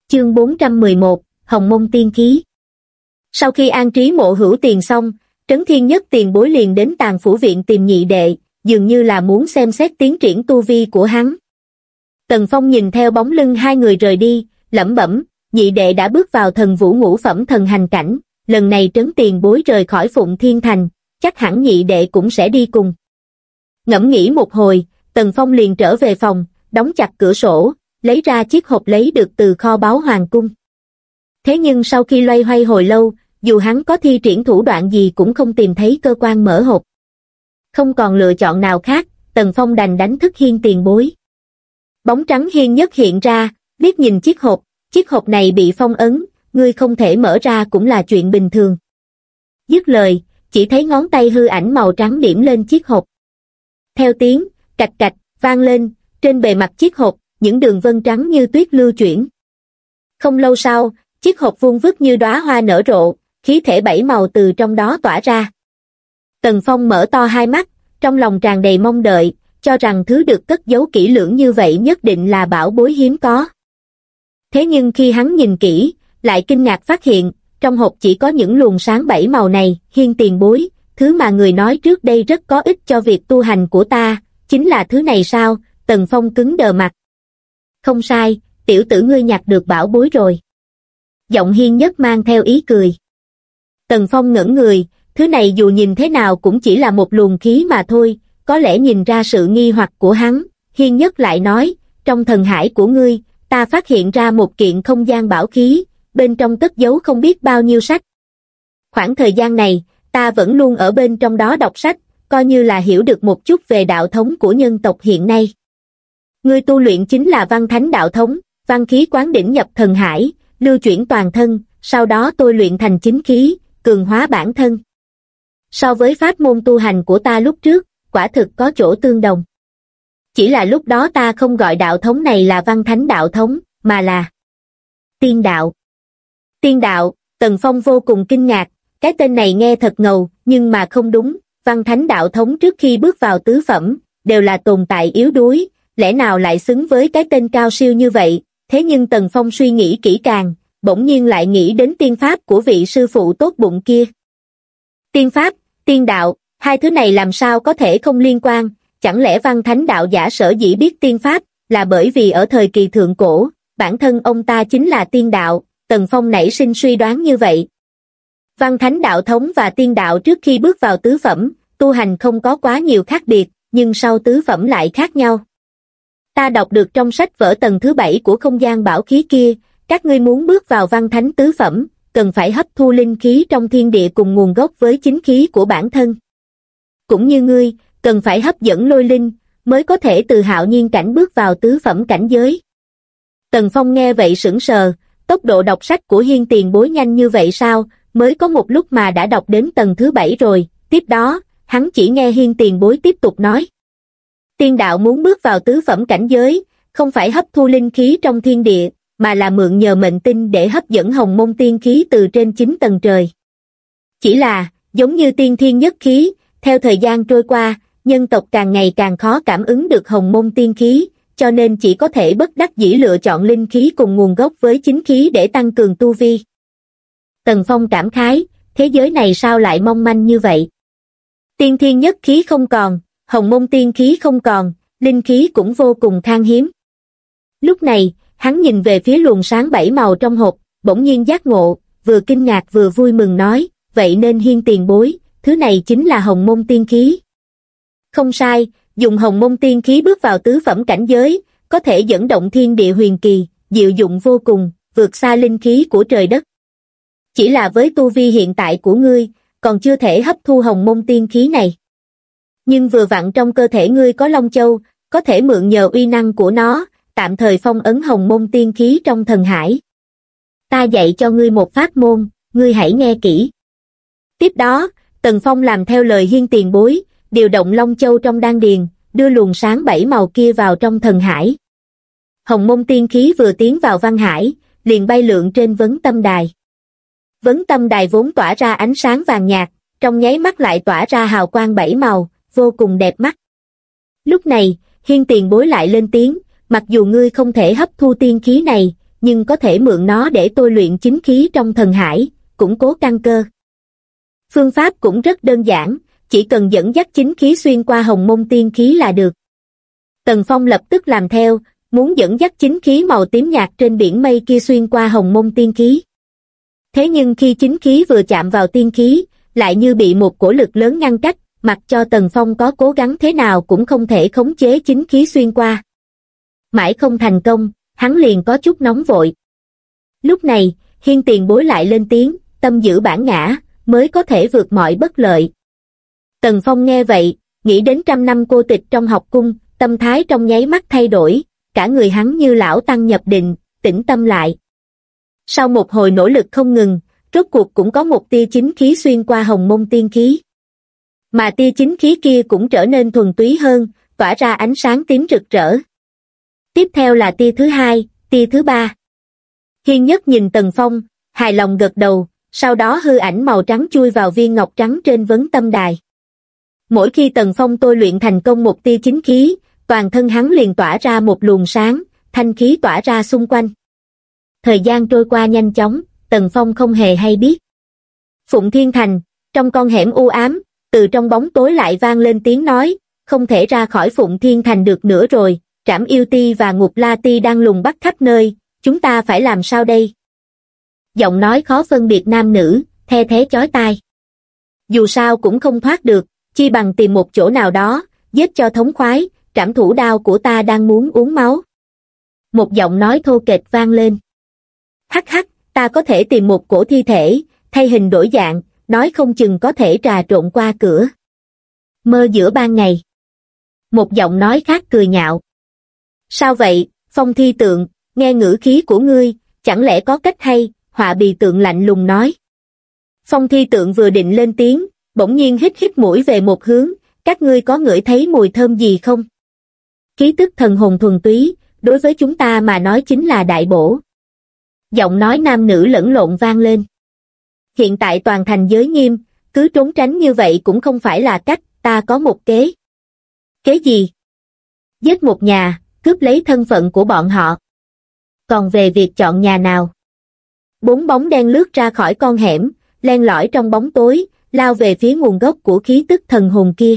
Chương 411, Hồng Mông Tiên Khí. Sau khi an trí Mộ Hữu Tiền xong, Trấn Thiên Nhất tiền bối liền đến Tàng Phủ Viện tìm nhị đệ, dường như là muốn xem xét tiến triển tu vi của hắn. Tần Phong nhìn theo bóng lưng hai người rời đi, lẩm bẩm, nhị đệ đã bước vào thần vũ ngũ phẩm thần hành cảnh, lần này Trấn tiền bối rời khỏi Phụng Thiên Thành, chắc hẳn nhị đệ cũng sẽ đi cùng. Ngẫm nghĩ một hồi, Tần Phong liền trở về phòng, đóng chặt cửa sổ, lấy ra chiếc hộp lấy được từ kho báu hoàng cung. Thế nhưng sau khi loay hoay hồi lâu, dù hắn có thi triển thủ đoạn gì cũng không tìm thấy cơ quan mở hộp. Không còn lựa chọn nào khác, Tần Phong đành đánh thức Hiên tiền bối. Bóng trắng Hiên Nhất hiện ra, liếc nhìn chiếc hộp này bị phong ấn, ngươi không thể mở ra cũng là chuyện bình thường. Dứt lời, chỉ thấy ngón tay hư ảnh màu trắng điểm lên chiếc hộp. Theo tiếng, cạch cạch, vang lên, trên bề mặt chiếc hộp, những đường vân trắng như tuyết lưu chuyển. Không lâu sau, chiếc hộp vuông vức như đóa hoa nở rộ, khí thể bảy màu từ trong đó tỏa ra. Tần Phong mở to hai mắt, trong lòng tràn đầy mong đợi, cho rằng thứ được cất giấu kỹ lưỡng như vậy nhất định là bảo bối hiếm có. Thế nhưng khi hắn nhìn kỹ, lại kinh ngạc phát hiện, trong hộp chỉ có những luồng sáng bảy màu này. Hiên tiền bối, thứ mà người nói trước đây rất có ích cho việc tu hành của ta, chính là thứ này sao? Tần Phong cứng đờ mặt. Không sai, tiểu tử ngươi nhặt được bảo bối rồi. Giọng Hiên Nhất mang theo ý cười. Tần Phong ngẩn người, thứ này dù nhìn thế nào cũng chỉ là một luồng khí mà thôi, có lẽ nhìn ra sự nghi hoặc của hắn. Hiên Nhất lại nói, trong thần hải của ngươi, ta phát hiện ra một kiện không gian bảo khí, bên trong cất giấu không biết bao nhiêu sách. Khoảng thời gian này, ta vẫn luôn ở bên trong đó đọc sách, coi như là hiểu được một chút về đạo thống của nhân tộc hiện nay. Ngươi tu luyện chính là văn thánh đạo thống, văn khí quán đỉnh nhập thần hải, lưu chuyển toàn thân, sau đó tôi luyện thành chính khí, cường hóa bản thân. So với pháp môn tu hành của ta lúc trước, quả thực có chỗ tương đồng. Chỉ là lúc đó ta không gọi đạo thống này là văn thánh đạo thống, mà là tiên đạo. Tiên đạo, Tần Phong vô cùng kinh ngạc, cái tên này nghe thật ngầu, nhưng mà không đúng, văn thánh đạo thống trước khi bước vào tứ phẩm, đều là tồn tại yếu đuối, lẽ nào lại xứng với cái tên cao siêu như vậy? Thế nhưng Tần Phong suy nghĩ kỹ càng, bỗng nhiên lại nghĩ đến tiên pháp của vị sư phụ tốt bụng kia. Tiên pháp, tiên đạo, hai thứ này làm sao có thể không liên quan? Chẳng lẽ văn thánh đạo giả sở dĩ biết tiên pháp, là bởi vì ở thời kỳ thượng cổ, bản thân ông ta chính là tiên đạo? Tần Phong nảy sinh suy đoán như vậy. Văn thánh đạo thống và tiên đạo trước khi bước vào tứ phẩm, tu hành không có quá nhiều khác biệt, nhưng sau tứ phẩm lại khác nhau. Ta đọc được trong sách vở tầng thứ 7 của không gian bảo khí kia, các ngươi muốn bước vào văn thánh tứ phẩm, cần phải hấp thu linh khí trong thiên địa cùng nguồn gốc với chính khí của bản thân. Cũng như ngươi, cần phải hấp dẫn lôi linh, mới có thể từ hạo nhiên cảnh bước vào tứ phẩm cảnh giới. Tần Phong nghe vậy sững sờ, tốc độ đọc sách của Hiên tiền bối nhanh như vậy sao, mới có một lúc mà đã đọc đến tầng thứ 7 rồi. Tiếp đó, hắn chỉ nghe Hiên tiền bối tiếp tục nói. Tiên đạo muốn bước vào tứ phẩm cảnh giới, không phải hấp thu linh khí trong thiên địa, mà là mượn nhờ mệnh tinh để hấp dẫn hồng mông tiên khí từ trên 9 tầng trời. Chỉ là, giống như tiên thiên nhất khí, theo thời gian trôi qua, nhân tộc càng ngày càng khó cảm ứng được hồng mông tiên khí, cho nên chỉ có thể bất đắc dĩ lựa chọn linh khí cùng nguồn gốc với chính khí để tăng cường tu vi. Tần Phong cảm khái, thế giới này sao lại mong manh như vậy? Tiên thiên nhất khí không còn, hồng mông tiên khí không còn, linh khí cũng vô cùng khan hiếm. Lúc này, hắn nhìn về phía luồng sáng bảy màu trong hộp, bỗng nhiên giác ngộ, vừa kinh ngạc vừa vui mừng nói, vậy nên Hiên tiền bối, thứ này chính là hồng mông tiên khí. Không sai, dùng hồng mông tiên khí bước vào tứ phẩm cảnh giới, có thể dẫn động thiên địa huyền kỳ, diệu dụng vô cùng, vượt xa linh khí của trời đất. Chỉ là với tu vi hiện tại của ngươi, còn chưa thể hấp thu hồng mông tiên khí này. Nhưng vừa vặn trong cơ thể ngươi có Long Châu, có thể mượn nhờ uy năng của nó, tạm thời phong ấn hồng mông tiên khí trong thần hải. Ta dạy cho ngươi một pháp môn, ngươi hãy nghe kỹ. Tiếp đó, Tần Phong làm theo lời Hiên tiền bối, điều động Long Châu trong đan điền, đưa luồng sáng bảy màu kia vào trong thần hải. Hồng mông tiên khí vừa tiến vào văn hải, liền bay lượn trên vấn tâm đài. Vấn tâm đài vốn tỏa ra ánh sáng vàng nhạt, trong nháy mắt lại tỏa ra hào quang bảy màu, vô cùng đẹp mắt. Lúc này, Hiên tiền bối lại lên tiếng, mặc dù ngươi không thể hấp thu tiên khí này, nhưng có thể mượn nó để tôi luyện chính khí trong thần hải, củng cố căn cơ. Phương pháp cũng rất đơn giản, chỉ cần dẫn dắt chính khí xuyên qua hồng môn tiên khí là được. Tần Phong lập tức làm theo, muốn dẫn dắt chính khí màu tím nhạt trên biển mây kia xuyên qua hồng môn tiên khí. Thế nhưng khi chính khí vừa chạm vào tiên khí, lại như bị một cổ lực lớn ngăn cách, mặc cho Tần Phong có cố gắng thế nào cũng không thể khống chế chính khí xuyên qua. Mãi không thành công, hắn liền có chút nóng vội. Lúc này, Hiên Tiền Bối lại lên tiếng, tâm giữ bản ngã, mới có thể vượt mọi bất lợi. Tần Phong nghe vậy, nghĩ đến 100 năm cô tịch trong học cung, tâm thái trong nháy mắt thay đổi, cả người hắn như lão tăng nhập định, tĩnh tâm lại. Sau một hồi nỗ lực không ngừng, rốt cuộc cũng có một tia chính khí xuyên qua hồng môn tiên khí. Mà tia chính khí kia cũng trở nên thuần túy hơn, tỏa ra ánh sáng tím rực rỡ. Tiếp theo là tia thứ hai, tia thứ ba. Hiên Nhất nhìn Tần Phong, hài lòng gật đầu, sau đó hư ảnh màu trắng chui vào viên ngọc trắng trên vấn tâm đài. Mỗi khi Tần Phong tôi luyện thành công một tia chính khí, toàn thân hắn liền tỏa ra một luồng sáng, thanh khí tỏa ra xung quanh. Thời gian trôi qua nhanh chóng, Tần Phong không hề hay biết. Phụng Thiên Thành, trong con hẻm u ám, từ trong bóng tối lại vang lên tiếng nói, không thể ra khỏi Phụng Thiên Thành được nữa rồi, Trảm Yêu Ti và Ngục La Ti đang lùng bắt khắp nơi, chúng ta phải làm sao đây? Giọng nói khó phân biệt nam nữ, the thế chói tai. Dù sao cũng không thoát được, chi bằng tìm một chỗ nào đó, giết cho thống khoái, trảm thủ đao của ta đang muốn uống máu. Một giọng nói thô kệch vang lên. Hắc hắc, ta có thể tìm một cổ thi thể, thay hình đổi dạng, nói không chừng có thể trà trộn qua cửa. Mơ giữa ban ngày. Một giọng nói khác cười nhạo. Sao vậy, Phong Thi Tượng, nghe ngữ khí của ngươi, chẳng lẽ có cách hay, Họa Bì Tượng lạnh lùng nói. Phong Thi Tượng vừa định lên tiếng, bỗng nhiên hít hít mũi về một hướng, các ngươi có ngửi thấy mùi thơm gì không? Khí tức thần hồn thuần túy, đối với chúng ta mà nói chính là đại bổ. Giọng nói nam nữ lẫn lộn vang lên. Hiện tại toàn thành giới nghiêm, cứ trốn tránh như vậy cũng không phải là cách, ta có một kế. Kế gì? Giết một nhà, cướp lấy thân phận của bọn họ. Còn về việc chọn nhà nào? 4 bóng đen lướt ra khỏi con hẻm, len lỏi trong bóng tối, lao về phía nguồn gốc của khí tức thần hồn kia.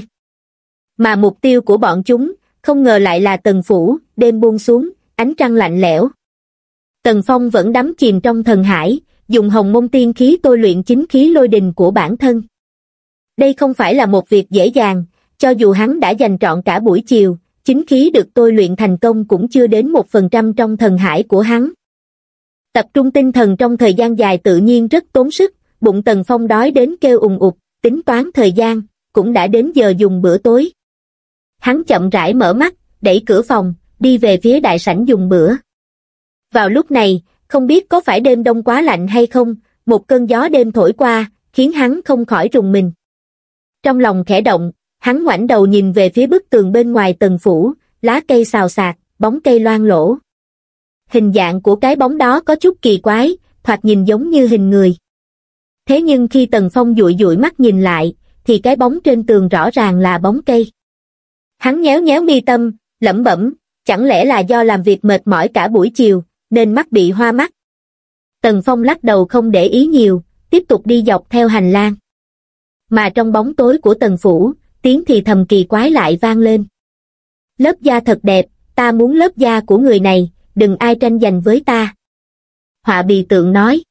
Mà mục tiêu của bọn chúng, không ngờ lại là Tần Phủ, đêm buông xuống, ánh trăng lạnh lẽo. Tần Phong vẫn đắm chìm trong thần hải, dùng hồng môn tiên khí tôi luyện chính khí lôi đình của bản thân. Đây không phải là một việc dễ dàng, cho dù hắn đã dành trọn cả buổi chiều, chính khí được tôi luyện thành công cũng chưa đến 1% trong thần hải của hắn. Tập trung tinh thần trong thời gian dài tự nhiên rất tốn sức, bụng Tần Phong đói đến kêu ùng ục, tính toán thời gian, cũng đã đến giờ dùng bữa tối. Hắn chậm rãi mở mắt, đẩy cửa phòng, đi về phía đại sảnh dùng bữa. Vào lúc này, không biết có phải đêm đông quá lạnh hay không, một cơn gió đêm thổi qua, khiến hắn không khỏi rùng mình. Trong lòng khẽ động, hắn ngoảnh đầu nhìn về phía bức tường bên ngoài Tần Phủ, lá cây xào xạc, bóng cây loang lổ. Hình dạng của cái bóng đó có chút kỳ quái, thoạt nhìn giống như hình người. Thế nhưng khi Tần Phong dụi dụi mắt nhìn lại, thì cái bóng trên tường rõ ràng là bóng cây. Hắn nhéo nhéo mi tâm, lẩm bẩm, chẳng lẽ là do làm việc mệt mỏi cả buổi chiều, nên mắt bị hoa mắt. Tần Phong lắc đầu không để ý nhiều, tiếp tục đi dọc theo hành lang. Mà trong bóng tối của Tần Phủ, tiếng thì thầm kỳ quái lại vang lên. Lớp da thật đẹp, ta muốn lớp da của người này, đừng ai tranh giành với ta. Họa Bì Tượng nói.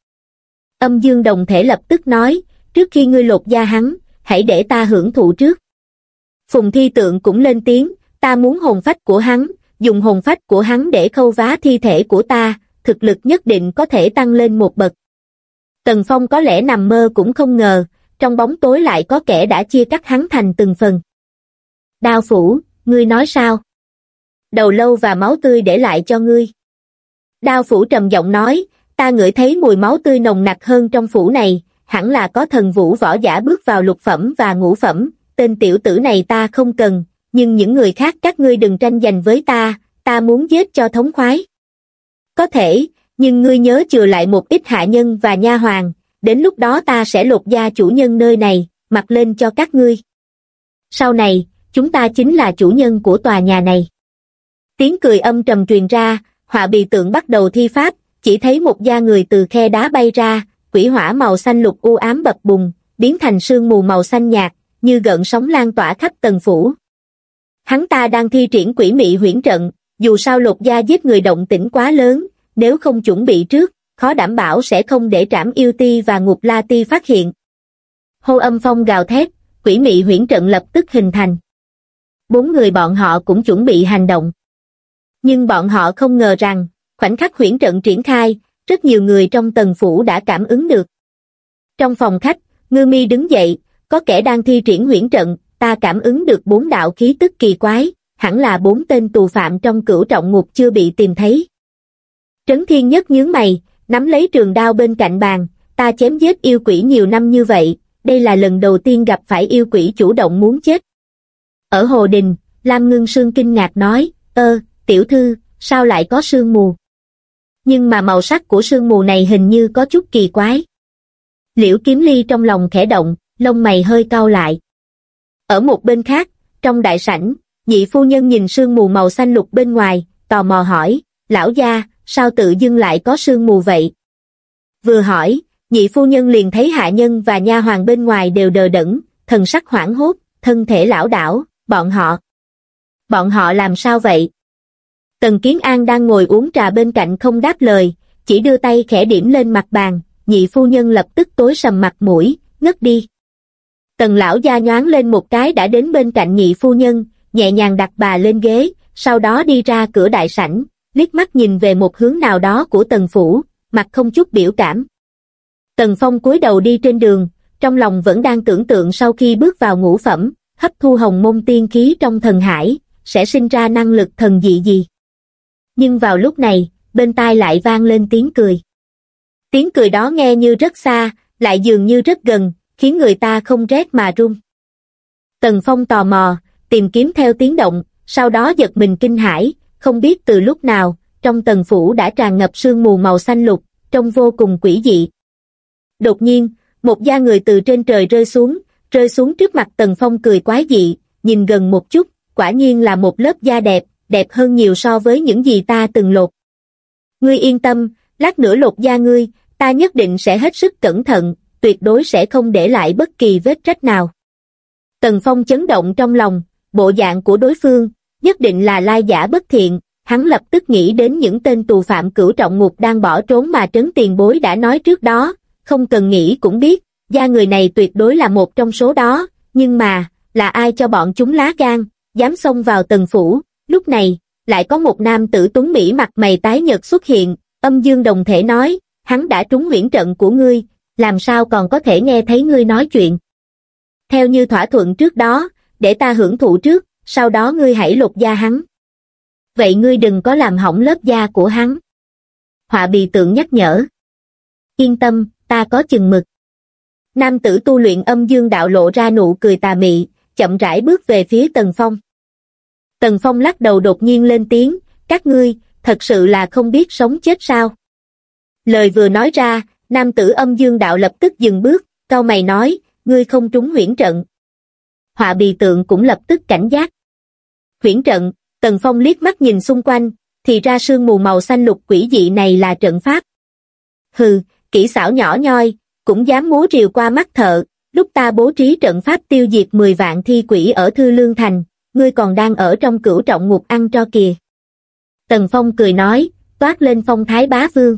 Âm Dương Đồng Thể lập tức nói, trước khi ngươi lột da hắn, hãy để ta hưởng thụ trước. Phùng Thi Tượng cũng lên tiếng, ta muốn hồn phách của hắn, dùng hồn phách của hắn để khâu vá thi thể của ta, thực lực nhất định có thể tăng lên một bậc. Tần Phong có lẽ nằm mơ cũng không ngờ, trong bóng tối lại có kẻ đã chia cắt hắn thành từng phần. Đao Phủ, ngươi nói sao? Đầu lâu và máu tươi để lại cho ngươi. Đao Phủ trầm giọng nói, ta ngửi thấy mùi máu tươi nồng nặc hơn trong phủ này, hẳn là có thần vũ võ giả bước vào lục phẩm và ngũ phẩm, tên tiểu tử này ta không cần, nhưng những người khác các ngươi đừng tranh giành với ta muốn giết cho thống khoái. Có thể, nhưng ngươi nhớ chừa lại một ít hạ nhân và nha hoàn, đến lúc đó ta sẽ lột da chủ nhân nơi này, mặc lên cho các ngươi. Sau này, chúng ta chính là chủ nhân của tòa nhà này. Tiếng cười âm trầm truyền ra, Họa Bì Tượng bắt đầu thi pháp, chỉ thấy một da người từ khe đá bay ra, quỷ hỏa màu xanh lục u ám bập bùng, biến thành sương mù màu xanh nhạt, như gợn sóng lan tỏa khắp tầng phủ. Hắn ta đang thi triển quỷ mị huyễn trận, dù sao Lột Gia giết người động tĩnh quá lớn, nếu không chuẩn bị trước, khó đảm bảo sẽ không để Trảm Yêu Ti và Ngục La Ti phát hiện. Hô âm phong gào thét, quỷ mị huyễn trận lập tức hình thành. 4 người bọn họ cũng chuẩn bị hành động. Nhưng bọn họ không ngờ rằng, khoảnh khắc huyễn trận triển khai, rất nhiều người trong tầng phủ đã cảm ứng được. Trong phòng khách, Ngư Mi đứng dậy, có kẻ đang thi triển huyễn trận, ta cảm ứng được 4 đạo khí tức kỳ quái, hẳn là 4 tên tù phạm trong Cửu Trọng Ngục chưa bị tìm thấy. Trấn Thiên Nhất nhướng mày, nắm lấy trường đao bên cạnh bàn, ta chém giết yêu quỷ nhiều năm như vậy, đây là lần đầu tiên gặp phải yêu quỷ chủ động muốn chết. Ở Hồ Đình, Lam Ngưng Sương kinh ngạc nói, tiểu thư, sao lại có sương mù? Nhưng mà màu sắc của sương mù này hình như có chút kỳ quái. Liễu Kiếm Ly trong lòng khẽ động, lông mày hơi cau lại. Ở một bên khác, trong đại sảnh, nhị phu nhân nhìn sương mù màu xanh lục bên ngoài, tò mò hỏi, lão gia, sao tự dưng lại có sương mù vậy? Vừa hỏi, nhị phu nhân liền thấy hạ nhân và nha hoàn bên ngoài đều đờ đẫn, thần sắc hoảng hốt, thân thể lảo đảo, bọn họ làm sao vậy? Tần Kiến An đang ngồi uống trà bên cạnh không đáp lời, chỉ đưa tay khẽ điểm lên mặt bàn, nhị phu nhân lập tức tối sầm mặt mũi, ngất đi. Tần lão gia nhoáng lên một cái đã đến bên cạnh nhị phu nhân, nhẹ nhàng đặt bà lên ghế, sau đó đi ra cửa đại sảnh, liếc mắt nhìn về một hướng nào đó của Tần phủ, mặt không chút biểu cảm. Tần Phong cúi đầu đi trên đường, trong lòng vẫn đang tưởng tượng sau khi bước vào ngũ phẩm, hấp thu hồng môn tiên khí trong thần hải, sẽ sinh ra năng lực thần dị gì. Nhưng vào lúc này, bên tai lại vang lên tiếng cười. Tiếng cười đó nghe như rất xa, lại dường như rất gần, khiến người ta không rét mà run. Tần Phong tò mò, tìm kiếm theo tiếng động, sau đó giật mình kinh hãi, không biết từ lúc nào, trong tần phủ đã tràn ngập sương mù màu xanh lục, trông vô cùng quỷ dị. Đột nhiên, một da người từ trên trời rơi xuống trước mặt Tần Phong cười quái dị, nhìn gần một chút, quả nhiên là một lớp da đẹp, đẹp hơn nhiều so với những gì ta từng lột. Ngươi yên tâm, lát nữa lột da ngươi, ta nhất định sẽ hết sức cẩn thận, tuyệt đối sẽ không để lại bất kỳ vết rách nào. Tần Phong chấn động trong lòng, bộ dạng của đối phương, nhất định là lai giả bất thiện, hắn lập tức nghĩ đến những tên tù phạm Cửu Trọng Ngục đang bỏ trốn mà Trấn Tiền Bối đã nói trước đó, không cần nghĩ cũng biết, da người này tuyệt đối là một trong số đó, nhưng mà, là ai cho bọn chúng lá gan, dám xông vào Tần phủ. Lúc này, lại có một nam tử tuấn mỹ mặt mày tái nhợt xuất hiện, Âm Dương đồng thể nói, hắn đã trúng huyễn trận của ngươi, làm sao còn có thể nghe thấy ngươi nói chuyện. Theo như thỏa thuận trước đó, để ta hưởng thụ trước, sau đó ngươi hãy lột da hắn. Vậy ngươi đừng có làm hỏng lớp da của hắn. Họa Bì Tượng nhắc nhở. Yên tâm, ta có chừng mực. Nam tử tu luyện Âm Dương đạo lộ ra nụ cười tà mị, chậm rãi bước về phía Tần Phong. Tần Phong lắc đầu đột nhiên lên tiếng, các ngươi, thật sự là không biết sống chết sao? Lời vừa nói ra, nam tử Âm Dương đạo lập tức dừng bước, cau mày nói, ngươi không trúng huyễn trận. Họa Bì Tượng cũng lập tức cảnh giác. Huyễn trận, Tần Phong liếc mắt nhìn xung quanh, thì ra sương mù màu xanh lục quỷ dị này là trận pháp. Hừ, kỹ xảo nhỏ nhoi, cũng dám múa rìu qua mắt thợ, lúc ta bố trí trận pháp tiêu diệt 10 vạn thi quỷ ở Thư Lương Thành, ngươi còn đang ở trong Cửu Trọng Ngục ăn tro kìa. Tần Phong cười nói, toát lên phong thái bá vương.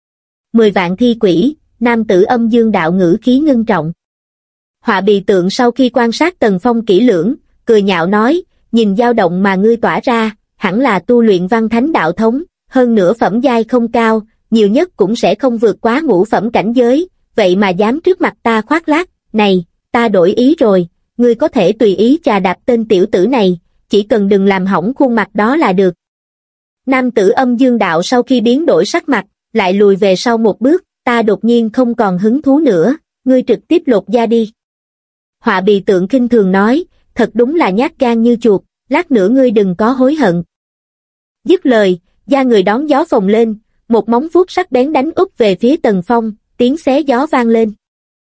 10 vạn thi quỷ, nam tử Âm Dương đạo ngữ khí ngưng trọng. Họa Bì Tượng sau khi quan sát Tần Phong kỹ lưỡng, cười nhạo nói, nhìn dao động mà ngươi tỏa ra, hẳn là tu luyện văn thánh đạo thống, hơn nữa phẩm giai không cao, nhiều nhất cũng sẽ không vượt quá ngũ phẩm cảnh giới, vậy mà dám trước mặt ta khoác lác, này, ta đổi ý rồi, ngươi có thể tùy ý chà đạp tên tiểu tử này, chỉ cần đừng làm hỏng khuôn mặt đó là được. Nam tử Âm Dương đạo sau khi biến đổi sắc mặt, lại lùi về sau một bước, ta đột nhiên không còn hứng thú nữa, ngươi trực tiếp lột da đi. Họa Bì Tượng khinh thường nói, thật đúng là nhát gan như chuột, lát nữa ngươi đừng có hối hận. Dứt lời, da người đón gió phồng lên, một móng vuốt sắc bén đánh úp về phía Tần Phong, tiếng xé gió vang lên.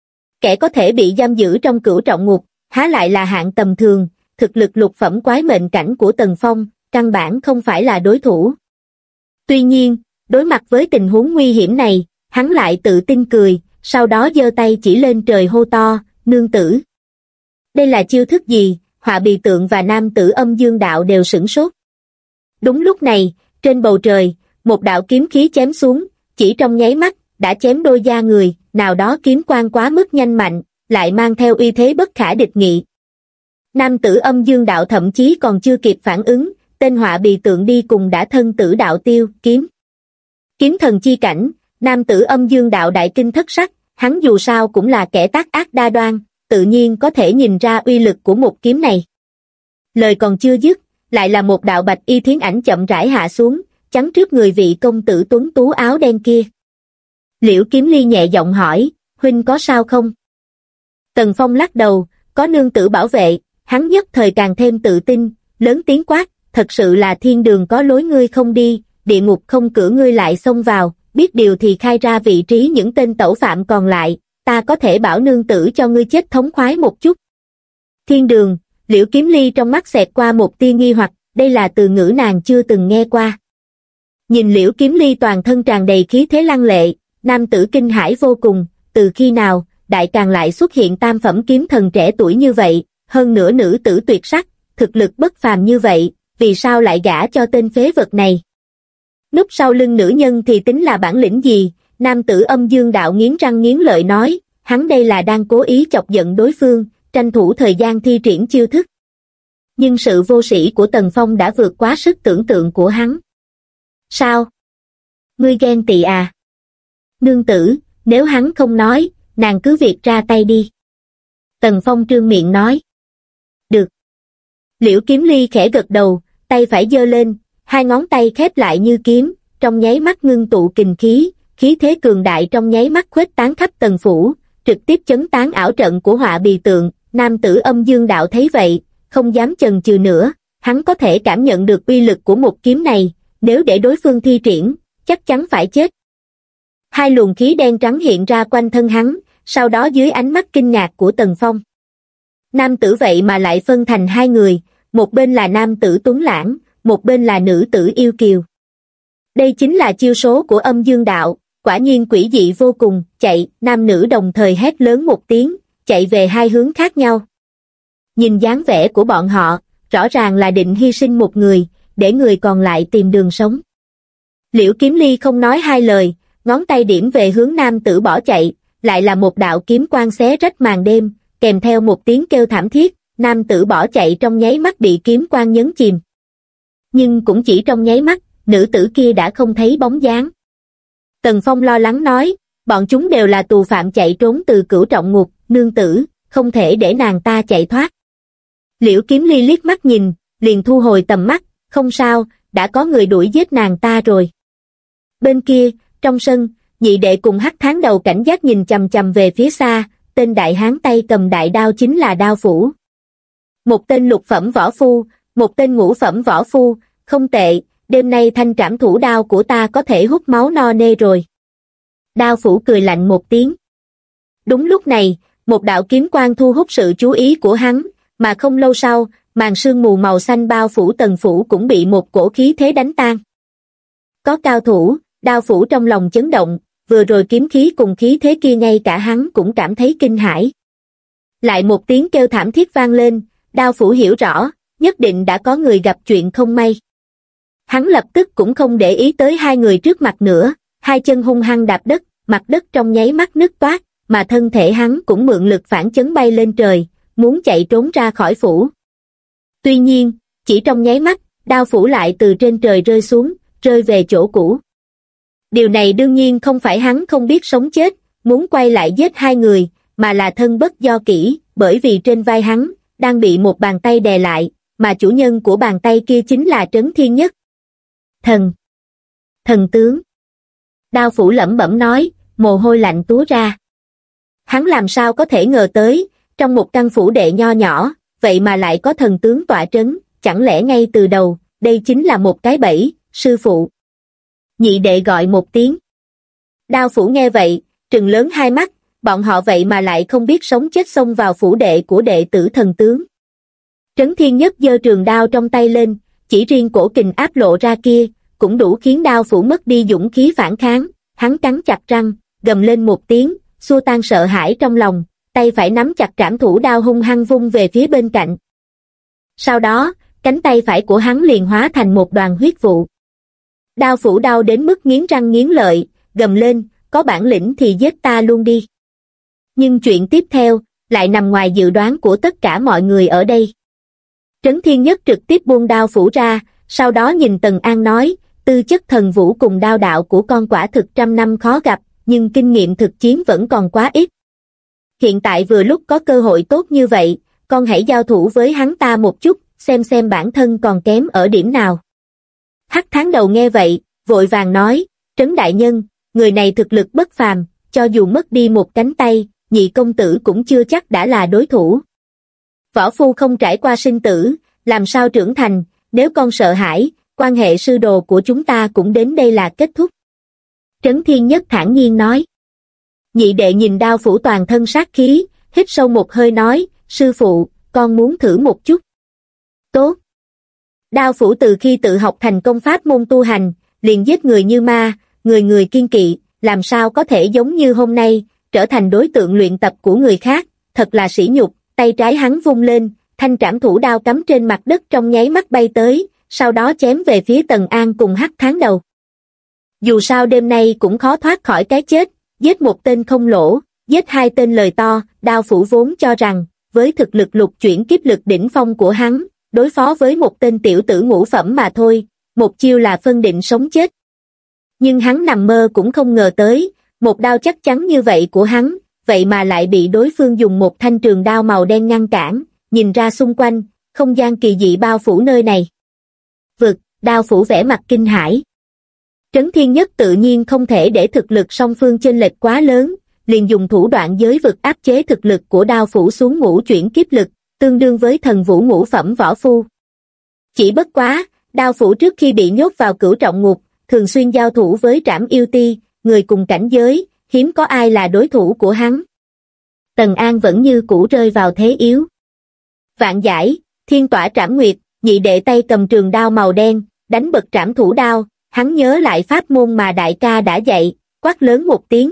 Kẻ có thể bị giam giữ trong Cửu Trọng Ngục, há lại là hạng tầm thường, thực lực lục phẩm quái mệnh cảnh của Tần Phong, căn bản không phải là đối thủ. Tuy nhiên, Đối mặt với tình huống nguy hiểm này, hắn lại tự tin cười, sau đó giơ tay chỉ lên trời hô to, nương tử. Đây là chiêu thức gì? Họa bì tượng và nam tử Âm Dương Đạo đều sửng sốt. Đúng lúc này, trên bầu trời, một đạo kiếm khí chém xuống, chỉ trong nháy mắt, đã chém đôi da người, nào đó kiếm quang quá mức nhanh mạnh, lại mang theo uy thế bất khả địch nghị. Nam tử Âm Dương Đạo thậm chí còn chưa kịp phản ứng, tên họa bì tượng đi cùng đã thân tử đạo tiêu, kiếm. Kiếm thần chi cảnh, nam tử Âm Dương Đạo đại kinh thất sắc, hắn dù sao cũng là kẻ tác ác đa đoan, tự nhiên có thể nhìn ra uy lực của một kiếm này. Lời còn chưa dứt, lại là một đạo bạch y thiến ảnh chậm rãi hạ xuống, chắn trước người vị công tử tuấn tú áo đen kia. Liễu Kiếm Ly nhẹ giọng hỏi, huynh có sao không? Tần Phong lắc đầu, có nương tử bảo vệ, hắn nhất thời càng thêm tự tin, lớn tiếng quát, thật sự là thiên đường có lối ngươi không đi, địa ngục không cửa ngươi lại xông vào, biết điều thì khai ra vị trí những tên tẩu phạm còn lại, ta có thể bảo nương tử cho ngươi chết thống khoái một chút. Thiên đường, Liễu Kiếm Ly trong mắt xẹt qua một tia nghi hoặc, đây là từ ngữ nàng chưa từng nghe qua. Nhìn Liễu Kiếm Ly toàn thân tràn đầy khí thế lăng lệ, nam tử kinh hãi vô cùng, từ khi nào, đại càng lại xuất hiện tam phẩm kiếm thần trẻ tuổi như vậy, hơn nữa nữ tử tuyệt sắc, thực lực bất phàm như vậy, vì sao lại gả cho tên phế vật này? Núp sau lưng nữ nhân thì tính là bản lĩnh gì? Nam tử Âm Dương Đạo nghiến răng nghiến lợi nói, hắn đây là đang cố ý chọc giận đối phương, tranh thủ thời gian thi triển chiêu thức. Nhưng sự vô sĩ của Tần Phong đã vượt quá sức tưởng tượng của hắn. Sao? Ngươi ghen tị à? Nương tử, nếu hắn không nói, nàng cứ việc ra tay đi. Tần Phong trương miệng nói. Được. Liễu Kiếm Ly khẽ gật đầu, tay phải giơ lên, hai ngón tay khép lại như kiếm, trong nháy mắt ngưng tụ kình khí, khí thế cường đại trong nháy mắt khuếch tán khắp tần phủ, trực tiếp chấn tán ảo trận của họa bì tượng. Nam tử Âm Dương Đạo thấy vậy, không dám chần chừ nữa, hắn có thể cảm nhận được uy lực của một kiếm này, nếu để đối phương thi triển, chắc chắn phải chết. Hai luồng khí đen trắng hiện ra quanh thân hắn, sau đó dưới ánh mắt kinh ngạc của Tần Phong. Nam tử vậy mà lại phân thành hai người, một bên là nam tử tuấn lãng, một bên là nữ tử yêu kiều. Đây chính là chiêu số của Âm Dương Đạo, quả nhiên quỷ dị vô cùng, chạy, nam nữ đồng thời hét lớn một tiếng, chạy về hai hướng khác nhau. Nhìn dáng vẻ của bọn họ, rõ ràng là định hy sinh một người, để người còn lại tìm đường sống. Liễu Kiếm Ly không nói hai lời, ngón tay điểm về hướng nam tử bỏ chạy, lại là một đạo kiếm quang xé rách màn đêm, kèm theo một tiếng kêu thảm thiết, nam tử bỏ chạy trong nháy mắt bị kiếm quang nhấn chìm. Nhưng cũng chỉ trong nháy mắt, nữ tử kia đã không thấy bóng dáng. Tần Phong lo lắng nói, bọn chúng đều là tù phạm chạy trốn từ Cửu Trọng Ngục, nương tử, không thể để nàng ta chạy thoát. Liễu Kiếm Ly liếc mắt nhìn, liền thu hồi tầm mắt, không sao, đã có người đuổi giết nàng ta rồi. Bên kia, trong sân, nhị đệ cùng Hắc Tháng Đầu cảnh giác nhìn chằm chằm về phía xa, tên đại hán tay cầm đại đao chính là Đao Phủ. Một tên lục phẩm võ phu, một tên ngũ phẩm võ phu, không tệ, đêm nay thanh trảm thủ đao của ta có thể hút máu no nê rồi. Đao Phủ cười lạnh một tiếng. Đúng lúc này, một đạo kiếm quang thu hút sự chú ý của hắn, mà không lâu sau, màn sương mù màu xanh bao phủ tần phủ cũng bị một cổ khí thế đánh tan. Có cao thủ, Đao Phủ trong lòng chấn động, vừa rồi kiếm khí cùng khí thế kia ngay cả hắn cũng cảm thấy kinh hãi. Lại một tiếng kêu thảm thiết vang lên, Đao Phủ hiểu rõ, nhất định đã có người gặp chuyện không may. Hắn lập tức cũng không để ý tới hai người trước mặt nữa, hai chân hung hăng đạp đất, mặt đất trong nháy mắt nứt toác, mà thân thể hắn cũng mượn lực phản chấn bay lên trời, muốn chạy trốn ra khỏi phủ. Tuy nhiên, chỉ trong nháy mắt, Đao Phủ lại từ trên trời rơi xuống, rơi về chỗ cũ. Điều này đương nhiên không phải hắn không biết sống chết, muốn quay lại giết hai người, mà là thân bất do kỹ, bởi vì trên vai hắn, đang bị một bàn tay đè lại, mà chủ nhân của bàn tay kia chính là Trấn Thiên Nhất. Thần tướng. Đao Phủ lẩm bẩm nói, mồ hôi lạnh túa ra. Hắn làm sao có thể ngờ tới, trong một căn phủ đệ nho nhỏ, vậy mà lại có thần tướng tọa trấn, chẳng lẽ ngay từ đầu, đây chính là một cái bẫy, sư phụ. Nhị đệ gọi một tiếng. Đao Phủ nghe vậy, trừng lớn hai mắt, bọn họ vậy mà lại không biết sống chết xông vào phủ đệ của đệ tử thần tướng. Trấn Thiên Nhất giơ trường đao trong tay lên, chỉ riêng cổ kình áp lộ ra kia, cũng đủ khiến đao phủ mất đi dũng khí phản kháng. Hắn cắn chặt răng, gầm lên một tiếng, xua tan sợ hãi trong lòng, tay phải nắm chặt trảm thủ đao hung hăng vung về phía bên cạnh. Sau đó, cánh tay phải của hắn liền hóa thành một đoàn huyết vụ. Đao phủ đau đến mức nghiến răng nghiến lợi, gầm lên, có bản lĩnh thì giết ta luôn đi. Nhưng chuyện tiếp theo, lại nằm ngoài dự đoán của tất cả mọi người ở đây. Trấn Thiên Nhất trực tiếp buông đao phủ ra, sau đó nhìn Tần An nói, tư chất thần vũ cùng đao đạo của con quả thực trăm năm khó gặp, nhưng kinh nghiệm thực chiến vẫn còn quá ít. Hiện tại vừa lúc có cơ hội tốt như vậy, con hãy giao thủ với hắn ta một chút, xem bản thân còn kém ở điểm nào. Hắc Tháng Đầu nghe vậy, vội vàng nói, Trấn đại nhân, người này thực lực bất phàm, cho dù mất đi một cánh tay, Nhị công tử cũng chưa chắc đã là đối thủ. Võ phu không trải qua sinh tử, làm sao trưởng thành, nếu con sợ hãi, quan hệ sư đồ của chúng ta cũng đến đây là kết thúc. Trấn Thiên Nhất thản nhiên nói. Nhị đệ nhìn đao phủ toàn thân sát khí, hít sâu một hơi nói, sư phụ, con muốn thử một chút. Tốt. Đao phủ từ khi tự học thành công pháp môn tu hành, liền giết người như ma, người kiêng kỵ, làm sao có thể giống như hôm nay, trở thành đối tượng luyện tập của người khác, thật là sỉ nhục. Tay trái hắn vung lên, thanh trảm thủ đao cắm trên mặt đất trong nháy mắt bay tới, sau đó chém về phía Tần An cùng Hắc Tháng Đầu. Dù sao đêm nay cũng khó thoát khỏi cái chết, giết một tên không lỗ, giết hai tên lời to. Đao phủ vốn cho rằng, với thực lực lục chuyển kiếp lực đỉnh phong của hắn, đối phó với một tên tiểu tử ngũ phẩm mà thôi, một chiêu là phân định sống chết. Nhưng hắn nằm mơ cũng không ngờ tới, một đao chắc chắn như vậy của hắn, vậy mà lại bị đối phương dùng một thanh trường đao màu đen ngăn cản. Nhìn ra xung quanh, không gian kỳ dị bao phủ nơi này. Vực, đao phủ vẻ mặt kinh hãi. Trấn Thiên Nhất tự nhiên không thể để thực lực song phương chênh lệch quá lớn, liền dùng thủ đoạn giới vực áp chế thực lực của đao phủ xuống ngũ chuyển kiếp lực, tương đương với thần vũ ngũ phẩm võ phu. Chỉ bất quá, đao phủ trước khi bị nhốt vào cửu trọng ngục, thường xuyên giao thủ với Trảm Yêu Ti, người cùng cảnh giới, hiếm có ai là đối thủ của hắn. Tần An vẫn như cũ rơi vào thế yếu. Vạn giải, thiên tỏa trảm nguyệt, nhị đệ tay cầm trường đao màu đen, đánh bật trảm thủ đao, hắn nhớ lại pháp môn mà đại ca đã dạy, quát lớn một tiếng.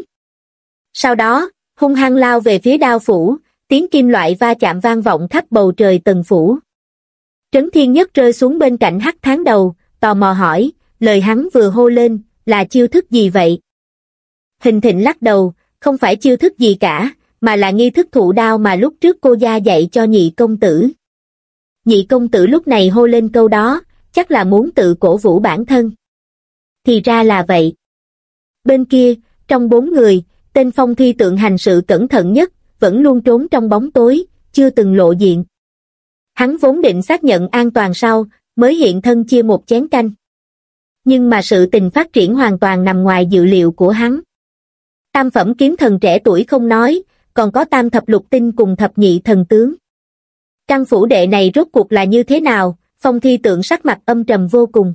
Sau đó, hung hăng lao về phía đao phủ, tiếng kim loại va chạm vang vọng khắp bầu trời Tần phủ. Trấn Thiên Nhất rơi xuống bên cạnh Hắc Tháng Đầu, tò mò hỏi, lời hắn vừa hô lên, là chiêu thức gì vậy? Hình Thịnh lắc đầu, không phải chiêu thức gì cả, mà là nghi thức thụ đao mà lúc trước cô gia dạy cho nhị công tử. Nhị công tử lúc này hô lên câu đó, chắc là muốn tự cổ vũ bản thân. Thì ra là vậy. Bên kia, trong 4 người, tên Phong Thi Tượng hành sự cẩn thận nhất, vẫn luôn trốn trong bóng tối, chưa từng lộ diện. Hắn vốn định xác nhận an toàn sau, mới hiện thân chia một chén canh. Nhưng mà sự tình phát triển hoàn toàn nằm ngoài dự liệu của hắn. Tam phẩm kiếm thần trẻ tuổi không nói, còn có tam thập lục tinh cùng thập nhị thần tướng. Căn phủ đệ này rốt cuộc là như thế nào? Phong Thi Tượng sắc mặt âm trầm vô cùng.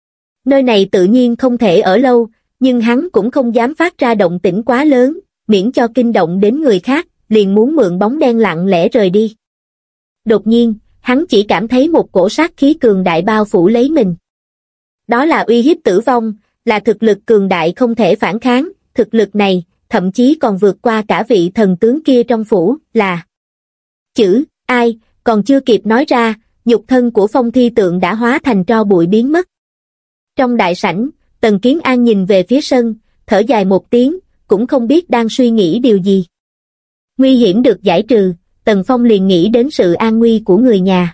Nơi này tự nhiên không thể ở lâu, nhưng hắn cũng không dám phát ra động tĩnh quá lớn, miễn cho kinh động đến người khác, liền muốn mượn bóng đen lặng lẽ rời đi. Đột nhiên, hắn chỉ cảm thấy một cổ sát khí cường đại bao phủ lấy mình. Đó là uy hiếp tử vong, là thực lực cường đại không thể phản kháng, thực lực này, thậm chí còn vượt qua cả vị thần tướng kia trong phủ, là chữ, ai, còn chưa kịp nói ra, nhục thân của Phong Thi Tượng đã hóa thành tro bụi biến mất. Trong đại sảnh, Tần Kiến An nhìn về phía sân, thở dài một tiếng, cũng không biết đang suy nghĩ điều gì. Nguy hiểm được giải trừ, Tần Phong liền nghĩ đến sự an nguy của người nhà.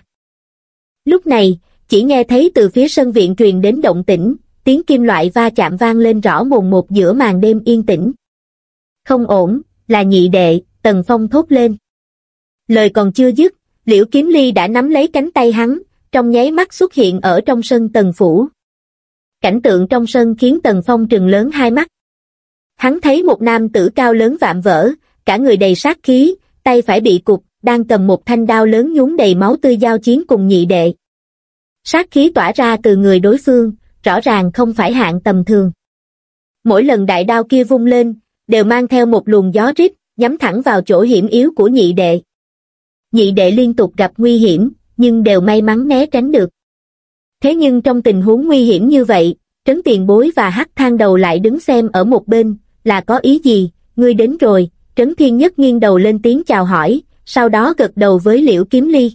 Lúc này, chỉ nghe thấy từ phía sân viện truyền đến động tĩnh, tiếng kim loại va chạm vang lên rõ mồn một giữa màn đêm yên tĩnh. Không ổn, là nhị đệ, Tần Phong thốt lên. Lời còn chưa dứt, Liễu Kiếm Ly đã nắm lấy cánh tay hắn, trong nháy mắt xuất hiện ở trong sân Tần phủ. Cảnh tượng trong sân khiến Tần Phong trừng lớn hai mắt. Hắn thấy một nam tử cao lớn vạm vỡ, cả người đầy sát khí, tay phải bị cụt, đang cầm một thanh đao lớn nhúng đầy máu tươi giao chiến cùng nhị đệ. Sát khí tỏa ra từ người đối phương, rõ ràng không phải hạng tầm thường. Mỗi lần đại đao kia vung lên, đều mang theo một luồng gió rít, nhắm thẳng vào chỗ hiểm yếu của nhị đệ. Nhị đệ liên tục gặp nguy hiểm, nhưng đều may mắn né tránh được. Thế nhưng trong tình huống nguy hiểm như vậy, Trấn Tiền Bối và Hắc Thang Đầu lại đứng xem ở một bên, là có ý gì? Ngươi đến rồi. Trấn Thiên Nhất nghiêng đầu lên tiếng chào hỏi, sau đó gật đầu với Liễu Kiếm Ly.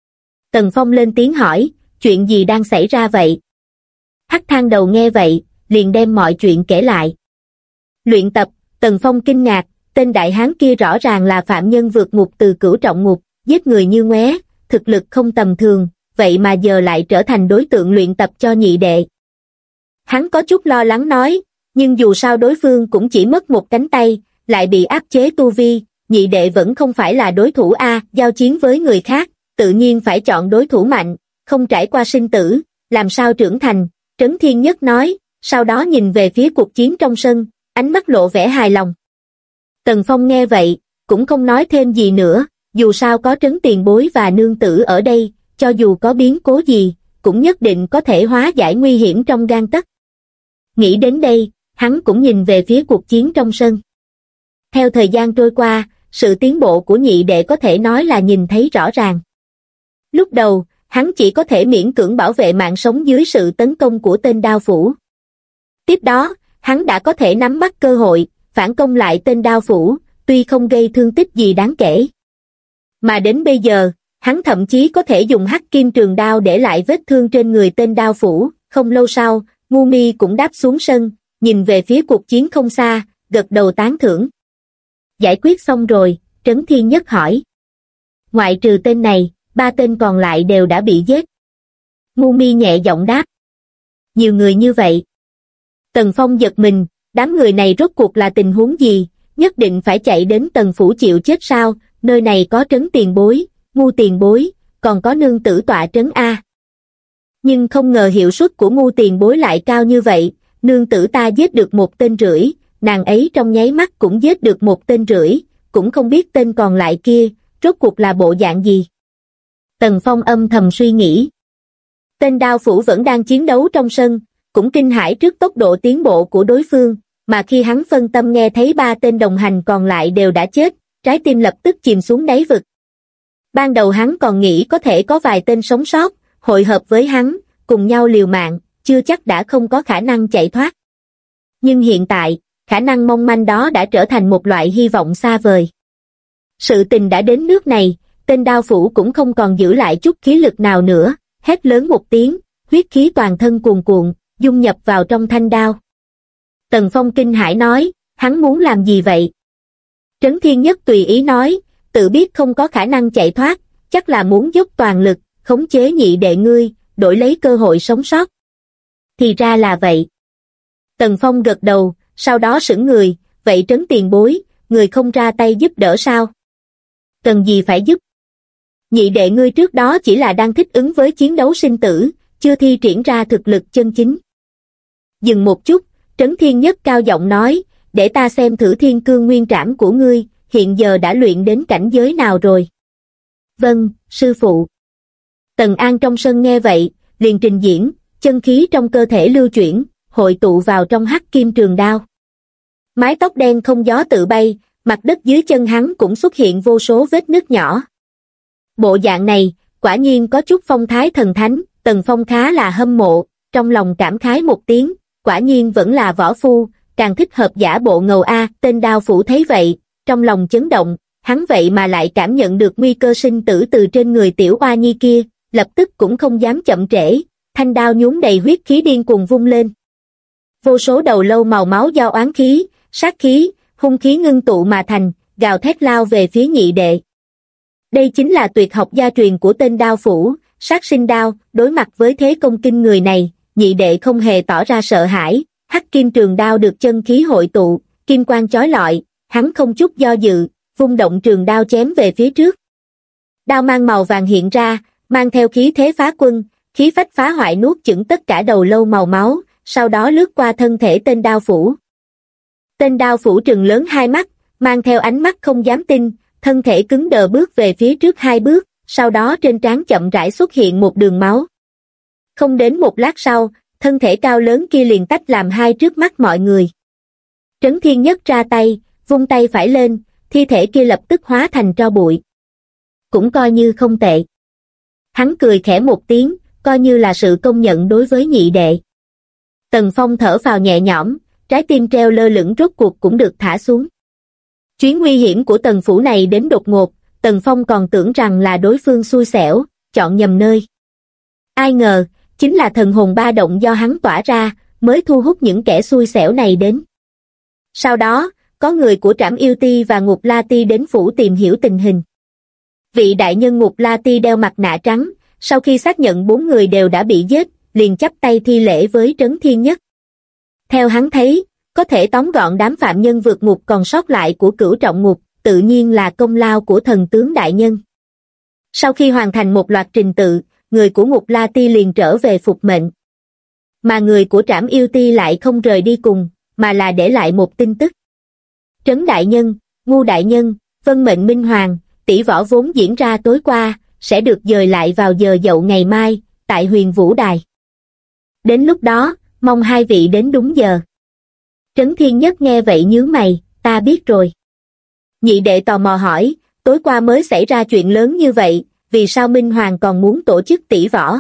Tần Phong lên tiếng hỏi, chuyện gì đang xảy ra vậy? Hắc Thang Đầu nghe vậy, liền đem mọi chuyện kể lại. Luyện tập. Tần Phong kinh ngạc, tên đại hán kia rõ ràng là phạm nhân vượt ngục từ cửu trọng ngục, giết người như ngoé, thực lực không tầm thường, vậy mà giờ lại trở thành đối tượng luyện tập cho nhị đệ. Hắn có chút lo lắng nói, nhưng dù sao đối phương cũng chỉ mất một cánh tay, lại bị áp chế tu vi, nhị đệ vẫn không phải là đối thủ giao chiến với người khác, tự nhiên phải chọn đối thủ mạnh, không trải qua sinh tử, làm sao trưởng thành, Trấn Thiên Nhất nói, sau đó nhìn về phía cuộc chiến trong sân, ánh mắt lộ vẻ hài lòng. Tần Phong nghe vậy, cũng không nói thêm gì nữa, dù sao có Trấn Tiền Bối và nương tử ở đây, cho dù có biến cố gì, cũng nhất định có thể hóa giải nguy hiểm trong gang tấc. Nghĩ đến đây, hắn cũng nhìn về phía cuộc chiến trong sân. Theo thời gian trôi qua, sự tiến bộ của nhị đệ có thể nói là nhìn thấy rõ ràng. Lúc đầu, hắn chỉ có thể miễn cưỡng bảo vệ mạng sống dưới sự tấn công của tên đao phủ. Tiếp đó, hắn đã có thể nắm bắt cơ hội, phản công lại tên đao phủ, tuy không gây thương tích gì đáng kể. Mà đến bây giờ, hắn thậm chí có thể dùng hắc kim trường đao để lại vết thương trên người tên đao phủ. Không lâu sau, Ngu Mi cũng đáp xuống sân, nhìn về phía cuộc chiến không xa, gật đầu tán thưởng. Giải quyết xong rồi, Trấn Thiên Nhất hỏi. Ngoại trừ tên này, 3 tên còn lại đều đã bị giết. Ngu Mi nhẹ giọng đáp. Nhiều người như vậy. Tần Phong giật mình, đám người này rốt cuộc là tình huống gì, nhất định phải chạy đến Tần phủ chịu chết sao, nơi này có Trấn Tiền Bối, Ngu Tiền Bối, còn có nương tử tọa trấn A. Nhưng không ngờ hiệu suất của Ngu Tiền Bối lại cao như vậy, nương tử ta giết được 1 tên rưỡi, nàng ấy trong nháy mắt cũng giết được 1 tên rưỡi, cũng không biết tên còn lại kia, rốt cuộc là bộ dạng gì. Tần Phong âm thầm suy nghĩ. Tên đao phủ vẫn đang chiến đấu trong sân, cũng kinh hãi trước tốc độ tiến bộ của đối phương, mà khi hắn phân tâm nghe thấy 3 tên đồng hành còn lại đều đã chết, trái tim lập tức chìm xuống đáy vực. Ban đầu hắn còn nghĩ có thể có vài tên sống sót, hội hợp với hắn, cùng nhau liều mạng, chưa chắc đã không có khả năng chạy thoát. Nhưng hiện tại, khả năng mong manh đó đã trở thành một loại hy vọng xa vời. Sự tình đã đến nước này, tên đao phủ cũng không còn giữ lại chút khí lực nào nữa, hét lớn một tiếng, huyết khí toàn thân cuồn cuộn, dung nhập vào trong thanh đao. Tần Phong kinh hãi nói, hắn muốn làm gì vậy? Trấn Thiên Nhất tùy ý nói, tự biết không có khả năng chạy thoát, chắc là muốn dốc toàn lực, khống chế nhị đệ ngươi, đổi lấy cơ hội sống sót. Thì ra là vậy. Tần Phong gật đầu, sau đó sững người, vậy Trấn Tiền Bối, người không ra tay giúp đỡ sao? Cần gì phải giúp? Nhị đệ ngươi trước đó chỉ là đang thích ứng với chiến đấu sinh tử, chưa thi triển ra thực lực chân chính. Dừng một chút, Trấn Thiên Nhất cao giọng nói, để ta xem thử Thiên Cương Nguyên Trảm của ngươi, hiện giờ đã luyện đến cảnh giới nào rồi? Vâng, sư phụ. Tần An trong sân nghe vậy, liền trình diễn, chân khí trong cơ thể lưu chuyển, hội tụ vào trong hắc kim trường đao. Mái tóc đen không gió tự bay, mặt đất dưới chân hắn cũng xuất hiện vô số vết nứt nhỏ. Bộ dạng này, quả nhiên có chút phong thái thần thánh, Tần Phong khá là hâm mộ, trong lòng cảm khái một tiếng, quả nhiên vẫn là võ phu, càng thích hợp giả bộ ngầu A. Tên đao phủ thấy vậy, trong lòng chấn động, hắn vậy mà lại cảm nhận được nguy cơ sinh tử từ trên người tiểu oa nhi kia, lập tức cũng không dám chậm trễ, thanh đao nhuốm đầy huyết khí điên cuồng vung lên. Vô số đầu lâu màu máu do oán khí, sát khí, hung khí ngưng tụ mà thành, gào thét lao về phía nhị đệ. Đây chính là tuyệt học gia truyền của tên đao phủ, sát sinh đao. Đối mặt với thế công kinh người này, nhị đệ không hề tỏ ra sợ hãi, hắc kim trường đao được chân khí hội tụ, kim quang chói lọi, hắn không chút do dự, vung động trường đao chém về phía trước. Đao mang màu vàng hiện ra, mang theo khí thế phá quân, khí phách phá hoại nuốt chửng tất cả đầu lâu màu máu, sau đó lướt qua thân thể tên đao phủ. Tên đao phủ trừng lớn hai mắt, mang theo ánh mắt không dám tin, thân thể cứng đờ bước về phía trước 2 bước, sau đó trên trán chậm rãi xuất hiện một đường máu. Không đến một lát sau, thân thể cao lớn kia liền tách làm hai trước mắt mọi người. Trấn Thiên Nhất ra tay, vung tay phải lên, thi thể kia lập tức hóa thành tro bụi. Cũng coi như không tệ. Hắn cười khẽ một tiếng, coi như là sự công nhận đối với nhị đệ. Tần Phong thở phào nhẹ nhõm, trái tim treo lơ lửng rốt cuộc cũng được thả xuống. Chuyến nguy hiểm của Tần phủ này đến đột ngột, Tần Phong còn tưởng rằng là đối phương xui xẻo, chọn nhầm nơi. Ai ngờ, chính là thần hồn ba động do hắn tỏa ra, mới thu hút những kẻ xui xẻo này đến. Sau đó, có người của Trảm Yêu Ti và Ngục La Ti đến phủ tìm hiểu tình hình. Vị đại nhân Ngục La Ti đeo mặt nạ trắng, sau khi xác nhận 4 người đều đã bị giết, liền chắp tay thi lễ với Trấn Thiên Nhất. Theo hắn thấy, có thể tóm gọn đám phạm nhân vượt ngục còn sót lại của Cửu Trọng Ngục, tự nhiên là công lao của thần tướng đại nhân. Sau khi hoàn thành một loạt trình tự, người của Ngục La Ti liền trở về phục mệnh. Mà người của Trảm Yêu Ti lại không rời đi cùng, mà là để lại một tin tức. Trấn đại nhân, Ngu đại nhân, vân mệnh minh hoàng, tỷ võ vốn diễn ra tối qua, sẽ được dời lại vào giờ dậu ngày mai, tại Huyền Vũ Đài. Đến lúc đó, mong hai vị đến đúng giờ. Trấn Thiên Nhất nghe vậy nhướng mày, ta biết rồi. Nhị đệ tò mò hỏi, tối qua mới xảy ra chuyện lớn như vậy, vì sao Minh Hoàng còn muốn tổ chức tỷ võ?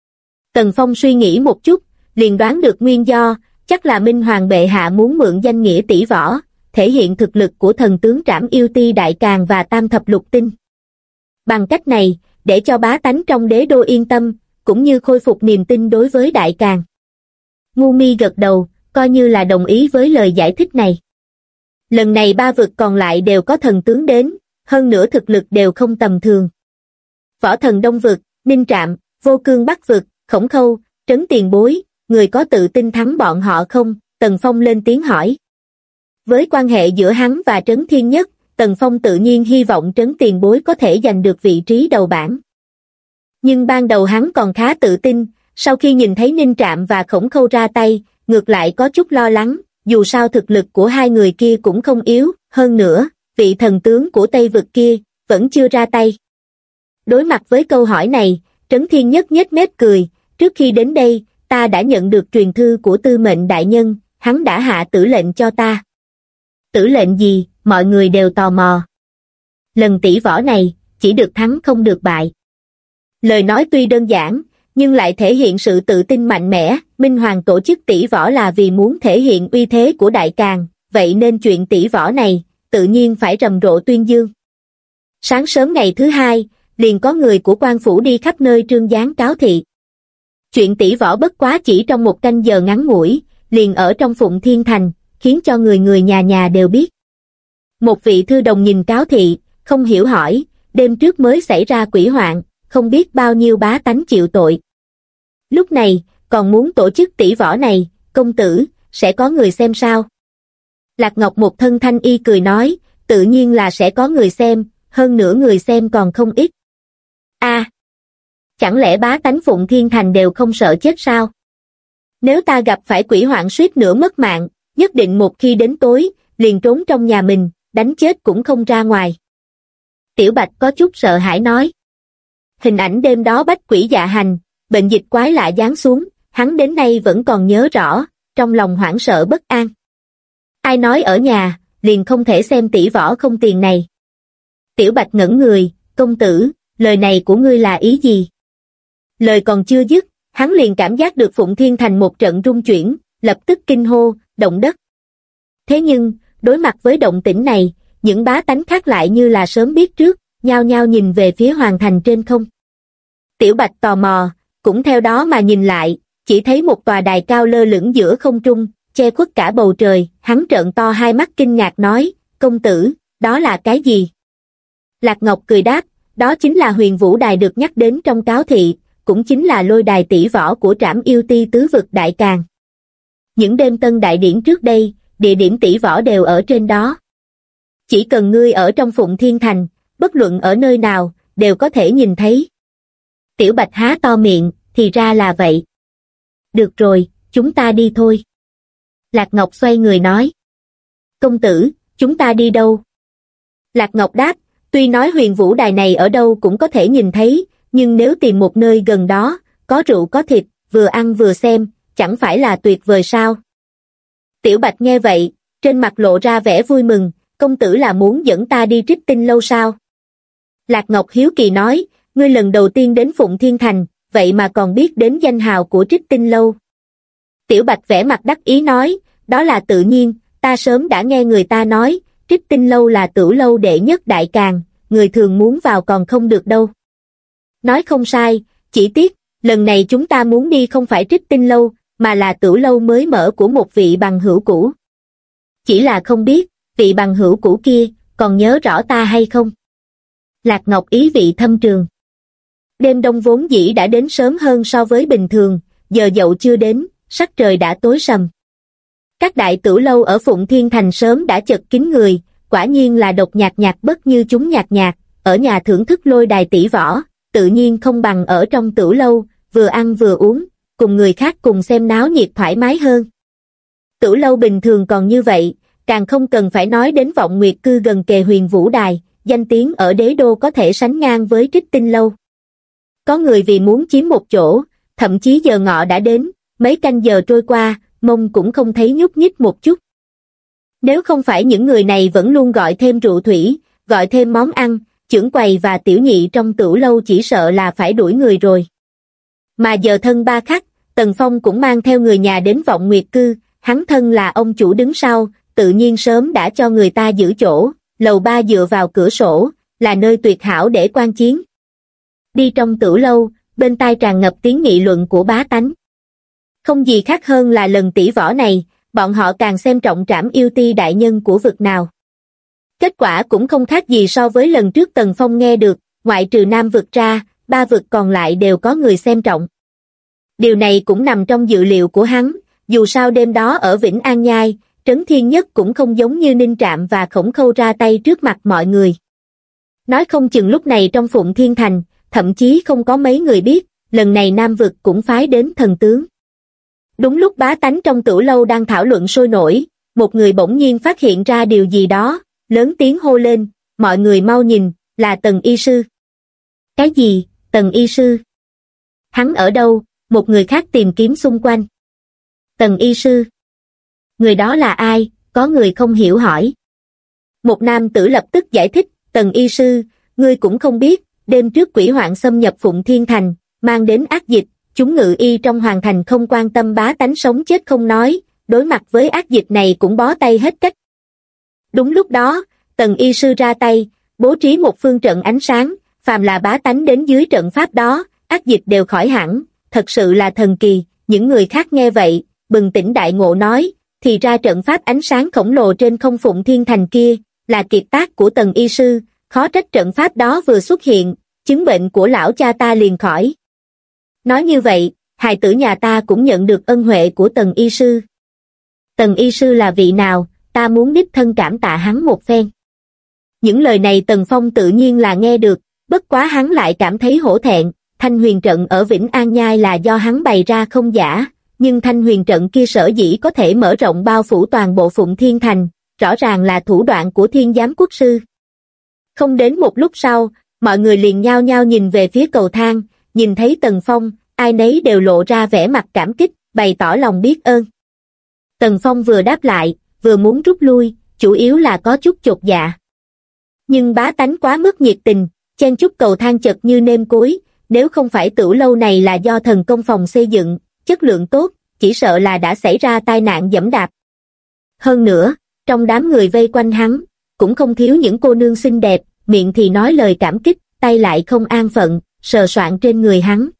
Tần Phong suy nghĩ một chút, liền đoán được nguyên do, chắc là Minh Hoàng bệ hạ muốn mượn danh nghĩa tỷ võ, thể hiện thực lực của thần tướng Trảm Yêu Ti Đại Càn và Tam Thập Lục Tinh. Bằng cách này, để cho bá tánh trong đế đô yên tâm, cũng như khôi phục niềm tin đối với Đại Càn. Ngu Mi gật đầu, coi như là đồng ý với lời giải thích này. Lần này 3 vực còn lại đều có thần tướng đến, hơn nữa thực lực đều không tầm thường. Võ Thần Đông vực, Ninh Trạm, Vô Cương Bắc vực, Khổng Khâu, Trấn Tiền Bối, người có tự tin thắng bọn họ không? Tần Phong lên tiếng hỏi. Với quan hệ giữa hắn và Trấn Thiên Nhất, Tần Phong tự nhiên hy vọng Trấn Tiền Bối có thể giành được vị trí đầu bảng. Nhưng ban đầu hắn còn khá tự tin, sau khi nhìn thấy Ninh Trạm và Khổng Khâu ra tay, ngược lại có chút lo lắng, dù sao thực lực của hai người kia cũng không yếu, hơn nữa, vị thần tướng của Tây vực kia, vẫn chưa ra tay. Đối mặt với câu hỏi này, Trấn Thiên Nhất nhếch mép cười, trước khi đến đây, ta đã nhận được truyền thư của Tư Mệnh đại nhân, hắn đã hạ tử lệnh cho ta. Tử lệnh gì? Mọi người đều tò mò. Lần tỷ võ này, chỉ được thắng không được bại. Lời nói tuy đơn giản, nhưng lại thể hiện sự tự tin mạnh mẽ. Minh Hoàng tổ chức tỷ võ là vì muốn thể hiện uy thế của Đại Càn, vậy nên chuyện tỷ võ này, tự nhiên phải rầm rộ tuyên dương. Sáng sớm ngày thứ hai, liền có người của quan phủ đi khắp nơi trương gián cáo thị. Chuyện tỷ võ bất quá chỉ trong một canh giờ ngắn ngủi, liền ở trong Phụng Thiên Thành, khiến cho người nhà nhà đều biết. Một vị thư đồng nhìn cáo thị, không hiểu hỏi, đêm trước mới xảy ra quỷ hoạn, không biết bao nhiêu bá tánh chịu tội. Lúc này, còn muốn tổ chức tỷ võ này, công tử, sẽ có người xem sao? Lạc Ngọc một thân thanh y cười nói, tự nhiên là sẽ có người xem, hơn nữa người xem còn không ít. Chẳng lẽ bá tánh Phụng Thiên Thành đều không sợ chết sao? Nếu ta gặp phải quỷ hoạn suýt nữa mất mạng, nhất định một khi đến tối, liền trốn trong nhà mình, đánh chết cũng không ra ngoài. Tiểu Bạch có chút sợ hãi nói. Hình ảnh đêm đó bách quỷ dạ hành, bệnh dịch quái lạ giáng xuống, hắn đến nay vẫn còn nhớ rõ, trong lòng hoảng sợ bất an. Ai nói ở nhà, liền không thể xem tỷ võ không tiền này. Tiểu Bạch ngẩn người, công tử, lời này của ngươi là ý gì? Lời còn chưa dứt, hắn liền cảm giác được Phụng Thiên Thành một trận rung chuyển, lập tức kinh hô, động đất. Thế nhưng, đối mặt với động tĩnh này, những bá tánh khác lại như là sớm biết trước, nhao nhao nhìn về phía hoàng thành trên không. Tiểu Bạch tò mò, cũng theo đó mà nhìn lại, chỉ thấy một tòa đài cao lơ lửng giữa không trung, che khuất cả bầu trời, hắn trợn to hai mắt kinh ngạc nói, công tử, đó là cái gì? Lạc Ngọc cười đáp, đó chính là Huyền Vũ Đài được nhắc đến trong cáo thị, cũng chính là lôi đài tỷ võ của Trảm Yêu Ti tứ vực Đại Càn. Những đêm tân đại điển trước đây, địa điểm tỷ võ đều ở trên đó. Chỉ cần ngươi ở trong Phụng Thiên Thành, bất luận ở nơi nào, đều có thể nhìn thấy. Tiểu Bạch há to miệng, thì ra là vậy. Được rồi, chúng ta đi thôi. Lạc Ngọc xoay người nói. Công tử, chúng ta đi đâu? Lạc Ngọc đáp, tuy nói Huyền Vũ Đài này ở đâu cũng có thể nhìn thấy, nhưng nếu tìm một nơi gần đó, có rượu có thịt, vừa ăn vừa xem, chẳng phải là tuyệt vời sao? Tiểu Bạch nghe vậy, trên mặt lộ ra vẻ vui mừng, công tử là muốn dẫn ta đi Trích Tinh lâu sao? Lạc Ngọc hiếu kỳ nói, ngươi lần đầu tiên đến Phụng Thiên Thành, vậy mà còn biết đến danh hào của Trích Tinh lâu. Tiểu Bạch vẻ mặt đắc ý nói, đó là tự nhiên, ta sớm đã nghe người ta nói, Trích Tinh lâu là Tửu lâu đệ nhất đại càn, người thường muốn vào còn không được đâu. Nói không sai, chỉ tiếc, lần này chúng ta muốn đi không phải Trích Tinh lâu, mà là Tửu lâu mới mở của một vị bằng hữu cũ. Chỉ là không biết, vị bằng hữu cũ kia, còn nhớ rõ ta hay không? Lạc Ngọc ý vị thâm trường. Đêm đông vốn dĩ đã đến sớm hơn so với bình thường, giờ dậu chưa đến, sắc trời đã tối sầm. Các đại Tửu lâu ở Phụng Thiên Thành sớm đã chật kín người, quả nhiên là độc nhạc nhạc bất như chúng nhạc nhạc, ở nhà thưởng thức lôi đài tỷ võ, tự nhiên không bằng ở trong Tửu lâu, vừa ăn vừa uống, cùng người khác cùng xem náo nhiệt thoải mái hơn. Tửu lâu bình thường còn như vậy, càng không cần phải nói đến Vọng Nguyệt cư gần kề Huyền Vũ Đài, danh tiếng ở đế đô có thể sánh ngang với Trích Tinh lâu. Có người vì muốn chiếm một chỗ, thậm chí giờ ngọ đã đến, mấy canh giờ trôi qua, mông cũng không thấy nhúc nhích một chút. Nếu không phải những người này vẫn luôn gọi thêm rượu thủy, gọi thêm món ăn, chưởng quầy và tiểu nhị trong Tửu lâu chỉ sợ là phải đuổi người rồi. Mà giờ thân ba khắc, Tần Phong cũng mang theo người nhà đến Vọng Nguyệt cư, hắn thân là ông chủ đứng sau, tự nhiên sớm đã cho người ta giữ chỗ, lầu 3 dựa vào cửa sổ, là nơi tuyệt hảo để quan chiến. Đi trong Tửu lâu, bên tai tràn ngập tiếng nghị luận của bá tánh. Không gì khác hơn là lần tỷ võ này, bọn họ càng xem trọng Trảm Yêu Ti đại nhân của vực nào. Kết quả cũng không khác gì so với lần trước Tần Phong nghe được, ngoại trừ Nam vực ra, 3 vực còn lại đều có người xem trọng. Điều này cũng nằm trong dự liệu của hắn, dù sao đêm đó ở Vĩnh An Nhai, Trấn Thiên Nhất cũng không giống như Ninh Trạm và Khổng Khâu ra tay trước mặt mọi người. Nói không chừng lúc này trong Phụng Thiên Thành, thậm chí không có mấy người biết, lần này Nam vực cũng phái đến thần tướng. Đúng lúc bá tánh trong Tửu lâu đang thảo luận sôi nổi, một người bỗng nhiên phát hiện ra điều gì đó, lớn tiếng hô lên, mọi người mau nhìn, là Tần y sư. Cái gì, Tần y sư? Hắn ở đâu? Một người khác tìm kiếm xung quanh. Tần y sư? Người đó là ai? Có người không hiểu hỏi. Một nam tử lập tức giải thích, Tần y sư, ngươi cũng không biết, đêm trước quỷ hoạn xâm nhập Phụng Thiên Thành, mang đến ác dịch, chúng ngự y trong hoàng thành không quan tâm bá tánh sống chết không nói, đối mặt với ác dịch này cũng bó tay hết cách. Đúng lúc đó, Tần y sư ra tay, bố trí một phương trận ánh sáng, phàm là bá tánh đến dưới trận pháp đó, ác dịch đều khỏi hẳn, thật sự là thần kỳ. Những người khác nghe vậy, bừng tỉnh đại ngộ nói, thì ra trận pháp ánh sáng khổng lồ trên không Phụng Thiên Thành kia, là kiệt tác của Tần y sư, khó trách trận pháp đó vừa xuất hiện, chứng bệnh của lão cha ta liền khỏi. Nói như vậy, hài tử nhà ta cũng nhận được ân huệ của Tần y sư. Tần y sư là vị nào, ta muốn đích thân cảm tạ hắn một phen. Những lời này Tần Phong tự nhiên là nghe được, bất quá hắn lại cảm thấy hổ thẹn, Thanh Huyền trận ở Vĩnh An Nhai là do hắn bày ra không giả, nhưng Thanh Huyền trận kia sở dĩ có thể mở rộng bao phủ toàn bộ Phụng Thiên Thành, rõ ràng là thủ đoạn của Thiên Giám Quốc sư. Không đến một lúc sau, mọi người liền nhao nhao nhìn về phía cầu thang, nhìn thấy Tần Phong, ai nấy đều lộ ra vẻ mặt cảm kích, bày tỏ lòng biết ơn. Tần Phong vừa đáp lại, vừa muốn rút lui, chủ yếu là có chút chột dạ. Nhưng bá tánh quá mức nhiệt tình, chen chúc cầu thang chật như nêm cối, nếu không phải Tửu lâu này là do thần công phòng xây dựng, chất lượng tốt, chỉ sợ là đã xảy ra tai nạn giẫm đạp. Hơn nữa, trong đám người vây quanh hắn, cũng không thiếu những cô nương xinh đẹp, miệng thì nói lời cảm kích, tay lại không an phận, sờ soạng trên người hắn.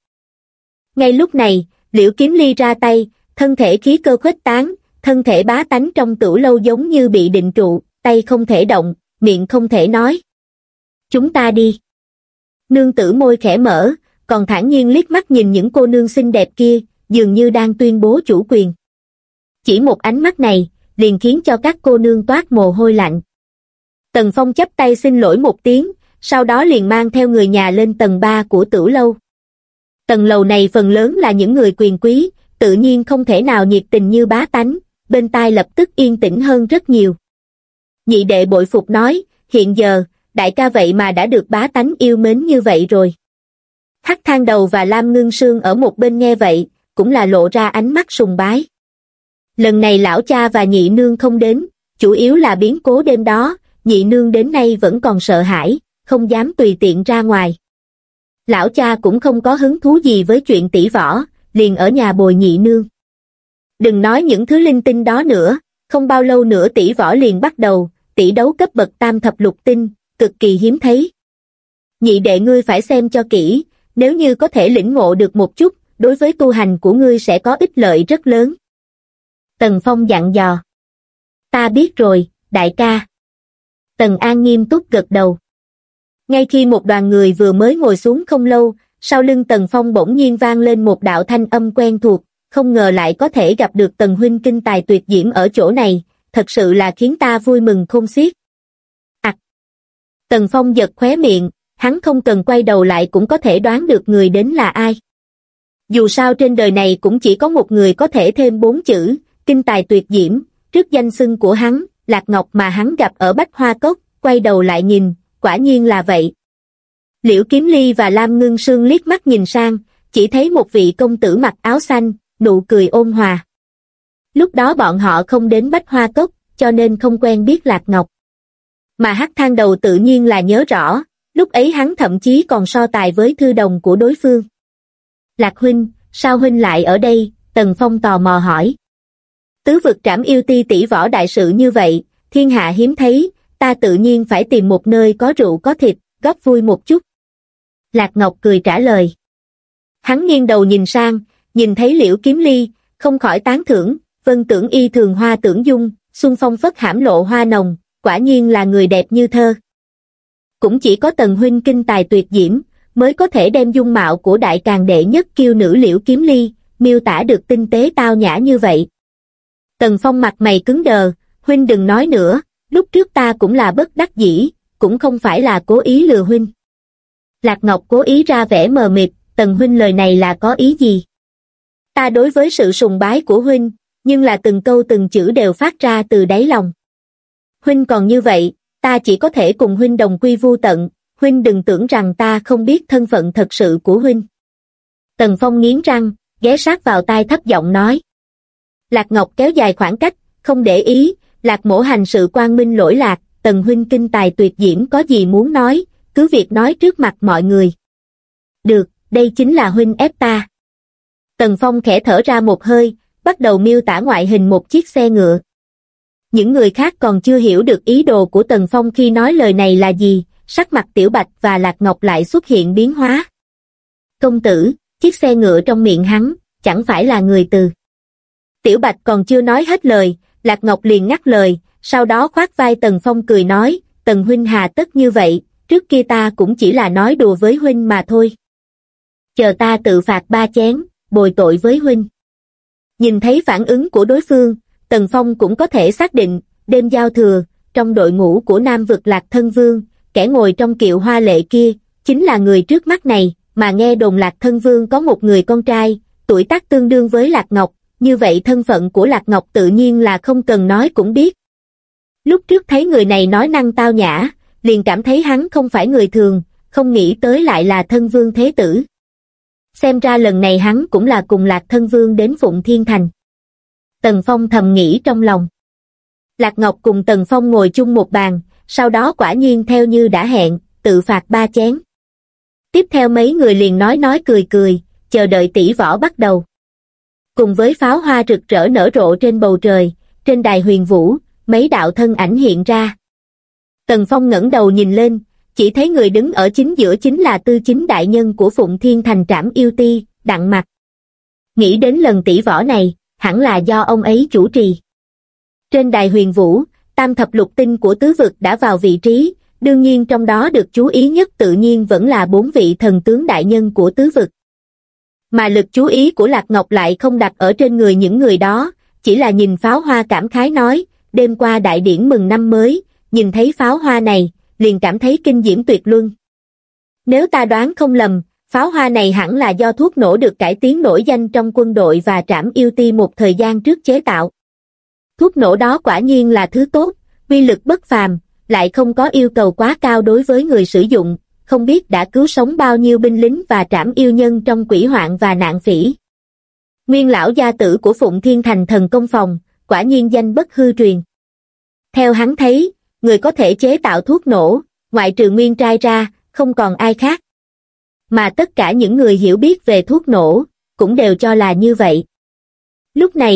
Ngay lúc này, Liễu Kiếm Ly ra tay, thân thể khí cơ khuếch tán, thân thể bá tánh trong Tửu lâu giống như bị định trụ, tay không thể động, miệng không thể nói. Chúng ta đi. Nương tử môi khẽ mở, còn thản nhiên liếc mắt nhìn những cô nương xinh đẹp kia, dường như đang tuyên bố chủ quyền. Chỉ một ánh mắt này, liền khiến cho các cô nương toát mồ hôi lạnh. Tần Phong chắp tay xin lỗi một tiếng, sau đó liền mang theo người nhà lên tầng 3 của Tửu lâu. Tầng lầu này phần lớn là những người quyền quý, tự nhiên không thể nào nhiệt tình như bá tánh, bên tai lập tức yên tĩnh hơn rất nhiều. Nhị đệ bội phục nói, hiện giờ, đại ca vậy mà đã được bá tánh yêu mến như vậy rồi. Hắc Thang Đầu và Lam Ngưng Sương ở một bên nghe vậy, cũng là lộ ra ánh mắt sùng bái. Lần này lão cha và nhị nương không đến, chủ yếu là biến cố đêm đó, nhị nương đến nay vẫn còn sợ hãi, không dám tùy tiện ra ngoài. Lão cha cũng không có hứng thú gì với chuyện tỷ võ, liền ở nhà bồi nhị nương. Đừng nói những thứ linh tinh đó nữa, không bao lâu nữa tỷ võ liền bắt đầu, tỷ đấu cấp bậc tam thập lục tinh, cực kỳ hiếm thấy. Nhị đệ ngươi phải xem cho kỹ, nếu như có thể lĩnh ngộ được một chút, đối với tu hành của ngươi sẽ có ích lợi rất lớn. Tần Phong dặn dò. Ta biết rồi, đại ca. Tần An nghiêm túc gật đầu. Ngay khi một đoàn người vừa mới ngồi xuống không lâu, sau lưng Tần Phong bỗng nhiên vang lên một đạo thanh âm quen thuộc, không ngờ lại có thể gặp được Tần huynh kinh tài tuyệt diễm ở chỗ này, thật sự là khiến ta vui mừng khôn xiết. Tần Phong giật khóe miệng, hắn không cần quay đầu lại cũng có thể đoán được người đến là ai. Dù sao trên đời này cũng chỉ có một người có thể thêm 4 chữ, kinh tài tuyệt diễm, trước danh xưng của hắn, Lạc Ngọc mà hắn gặp ở Bách Hoa Cốc, quay đầu lại nhìn, quả nhiên là vậy. Liễu Kiếm Ly và Lam Ngưng Sương liếc mắt nhìn sang, chỉ thấy một vị công tử mặc áo xanh, nụ cười ôn hòa. Lúc đó bọn họ không đến Bách Hoa Cốc, cho nên không quen biết Lạc Ngọc. Mà Hắc Thang Đầu tự nhiên là nhớ rõ, lúc ấy hắn thậm chí còn so tài với thư đồng của đối phương. Lạc huynh, sao huynh lại ở đây? Tần Phong tò mò hỏi. Tứ vực trảm yêu ti tỷ võ đại sự như vậy, thiên hạ hiếm thấy, ta tự nhiên phải tìm một nơi có rượu có thịt, góp vui một chút. Lạc Ngọc cười trả lời. Hắn nghiêng đầu nhìn sang, nhìn thấy Liễu Kiếm Ly, không khỏi tán thưởng, vân tưởng y thường hoa tưởng dung, xuân phong phất hãm lộ hoa nồng, quả nhiên là người đẹp như thơ. Cũng chỉ có Tần huynh kinh tài tuyệt diễm, mới có thể đem dung mạo của đại càn đệ nhất kiêu nữ Liễu Kiếm Ly, miêu tả được tinh tế tao nhã như vậy. Tần Phong mặt mày cứng đờ, huynh đừng nói nữa, lúc trước ta cũng là bất đắc dĩ, cũng không phải là cố ý lừa huynh. Lạc Ngọc cố ý ra vẻ mờ mịt, Tần huynh lời này là có ý gì? Ta đối với sự sùng bái của huynh, nhưng là từng câu từng chữ đều phát ra từ đáy lòng. Huynh còn như vậy, ta chỉ có thể cùng huynh đồng quy vu tận, huynh đừng tưởng rằng ta không biết thân phận thật sự của huynh. Tần Phong nghiến răng, ghé sát vào tai thấp giọng nói. Lạc Ngọc kéo dài khoảng cách, không để ý, Lạc mỗ hành sự quang minh lỗi lạc, Tần huynh kinh tài tuyệt diễm có gì muốn nói, cứ việc nói trước mặt mọi người. Được, đây chính là huynh ép ta. Tần Phong khẽ thở ra một hơi, bắt đầu miêu tả ngoại hình một chiếc xe ngựa. Những người khác còn chưa hiểu được ý đồ của Tần Phong khi nói lời này là gì, sắc mặt Tiểu Bạch và Lạc Ngọc lại xuất hiện biến hóa. Công tử, chiếc xe ngựa trong miệng hắn, chẳng phải là người từ. Tiểu Bạch còn chưa nói hết lời, Lạc Ngọc liền ngắt lời, sau đó khoác vai Tần Phong cười nói, Tần huynh hà tất như vậy, trước kia ta cũng chỉ là nói đùa với huynh mà thôi. Chờ ta tự phạt 3 chén, bồi tội với huynh. Nhìn thấy phản ứng của đối phương, Tần Phong cũng có thể xác định, đêm giao thừa, trong đội ngũ của Nam vực Lạc Thân Vương, kẻ ngồi trong kiệu hoa lệ kia, chính là người trước mắt này, mà nghe đồn Lạc Thân Vương có một người con trai, tuổi tác tương đương với Lạc Ngọc, như vậy thân phận của Lạc Ngọc tự nhiên là không cần nói cũng biết. Lúc trước thấy người này nói năng tao nhã, liền cảm thấy hắn không phải người thường, không nghĩ tới lại là Thân Vương Thế Tử. Xem ra lần này hắn cũng là cùng Lạc Thân Vương đến Phụng Thiên Thành. Tần Phong thầm nghĩ trong lòng. Lạc Ngọc cùng Tần Phong ngồi chung một bàn, sau đó quả nhiên theo như đã hẹn, tự phạt 3 chén. Tiếp theo mấy người liền nói cười cười, chờ đợi tỷ võ bắt đầu. Cùng với pháo hoa rực rỡ nở rộ trên bầu trời, trên đài huyền vũ, mấy đạo thân ảnh hiện ra. Tần Phong ngẩng đầu nhìn lên, chỉ thấy người đứng ở chính giữa chính là tư chính đại nhân của Phụng Thiên Thành Trảm Yêu Ti, Đặng Mặc. Nghĩ đến lần tỷ võ này, hẳn là do ông ấy chủ trì. Trên đài huyền vũ, tam thập lục tinh của tứ vực đã vào vị trí, đương nhiên trong đó được chú ý nhất tự nhiên vẫn là 4 vị thần tướng đại nhân của tứ vực. Mà lực chú ý của Lạc Ngọc lại không đặt ở trên người những người đó, chỉ là nhìn pháo hoa cảm khái nói, đêm qua đại điển mừng năm mới, nhìn thấy pháo hoa này, liền cảm thấy kinh diễm tuyệt luân. Nếu ta đoán không lầm, pháo hoa này hẳn là do thuốc nổ được cải tiến nổi danh trong quân đội và Trảm Yêu Ti một thời gian trước chế tạo. Thuốc nổ đó quả nhiên là thứ tốt, uy lực bất phàm, lại không có yêu cầu quá cao đối với người sử dụng, không biết đã cứu sống bao nhiêu binh lính và trảm yêu nhân trong quỷ hoạn và nạn phỉ. Nguyên lão gia tử của Phụng Thiên Thành Thần Công Phòng, quả nhiên danh bất hư truyền. Theo hắn thấy, người có thể chế tạo thuốc nổ, ngoại trừ Nguyên trai ra, không còn ai khác. Mà tất cả những người hiểu biết về thuốc nổ, cũng đều cho là như vậy. Lúc này,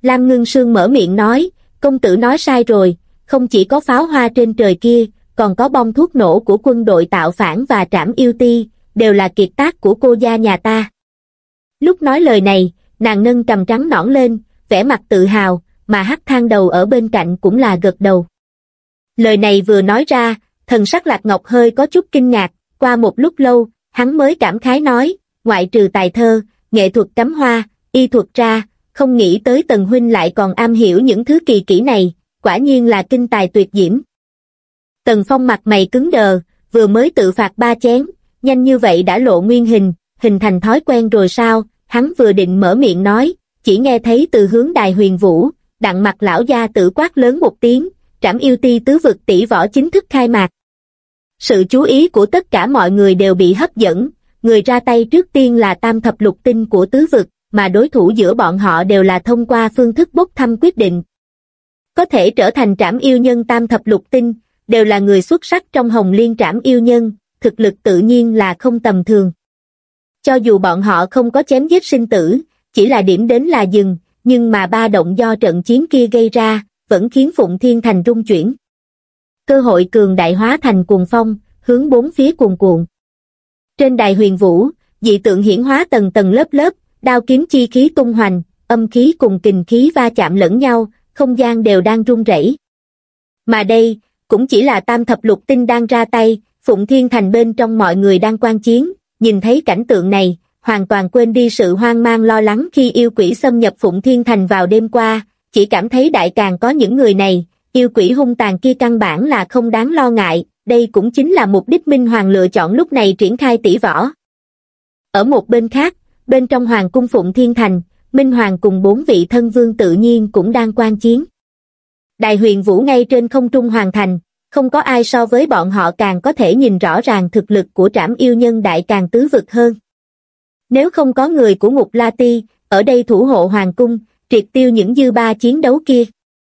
Lam Ngưng Sương mở miệng nói, công tử nói sai rồi, không chỉ có pháo hoa trên trời kia, còn có bom thuốc nổ của quân đội tạo phản và Trảm Yêu Ti, đều là kiệt tác của cô gia nhà ta. Lúc nói lời này, nàng nâng cằm trắng nõn lên, vẻ mặt tự hào, mà Hắc Thang Đầu ở bên cạnh cũng là gật đầu. Lời này vừa nói ra, thần sắc Lạc Ngọc hơi có chút kinh ngạc, qua một lúc lâu, hắn mới cảm khái nói, ngoại trừ tài thơ, nghệ thuật cắm hoa, y thuật ra, không nghĩ tới Tần huynh lại còn am hiểu những thứ kỳ kỹ này, quả nhiên là kinh tài tuyệt diễm. Tần Phong mặt mày cứng đờ, vừa mới tự phạt 3 chén, nhanh như vậy đã lộ nguyên hình, hình thành thói quen rồi sao? Hắn vừa định mở miệng nói, chỉ nghe thấy từ hướng Đài Huyền Vũ, Đặng Mặt lão gia tử quát lớn một tiếng, Trảm Yêu Ti tứ vực tỷ võ chính thức khai mạc. Sự chú ý của tất cả mọi người đều bị hấp dẫn, người ra tay trước tiên là tam thập lục tinh của tứ vực, mà đối thủ giữa bọn họ đều là thông qua phương thức bốc thăm quyết định. Có thể trở thành Trảm Yêu Nhân tam thập lục tinh, đều là người xuất sắc trong Hồng Liên Trảm Yêu Nhân, thực lực tự nhiên là không tầm thường. Cho dù bọn họ không có chém giết sinh tử, chỉ là điểm đến là dừng, nhưng mà ba động do trận chiến kia gây ra, vẫn khiến Phụng Thiên Thành rung chuyển. Cơ hội cường đại hóa thành cuồng phong, hướng bốn phía cuồn cuộn. Trên Đài Huyền Vũ, dị tượng hiển hóa tầng tầng lớp lớp, đao kiếm chi khí tung hoành, âm khí cùng kình khí va chạm lẫn nhau, không gian đều đang rung rẩy. Mà đây, cũng chỉ là tam thập lục tinh đang ra tay, Phụng Thiên Thành bên trong mọi người đang quan chiến, nhìn thấy cảnh tượng này, hoàn toàn quên đi sự hoang mang lo lắng khi yêu quỷ xâm nhập Phụng Thiên Thành vào đêm qua, chỉ cảm thấy đại càng có những người này, yêu quỷ hung tàn kia căn bản là không đáng lo ngại, đây cũng chính là mục đích Minh Hoàng lựa chọn lúc này triển khai tỷ võ. Ở một bên khác, bên trong Hoàng cung Phụng Thiên Thành, Minh Hoàng cùng 4 vị thân vương tự nhiên cũng đang quan chiến. Đài Huyền Vũ ngay trên không trung hoàn thành, không có ai so với bọn họ càng có thể nhìn rõ ràng thực lực của Trảm Yêu Nhân đại càng tứ vực hơn. Nếu không có người của Ngục La Ti, ở đây thủ hộ Hoàng cung, triệt tiêu những dư ba chiến đấu kia,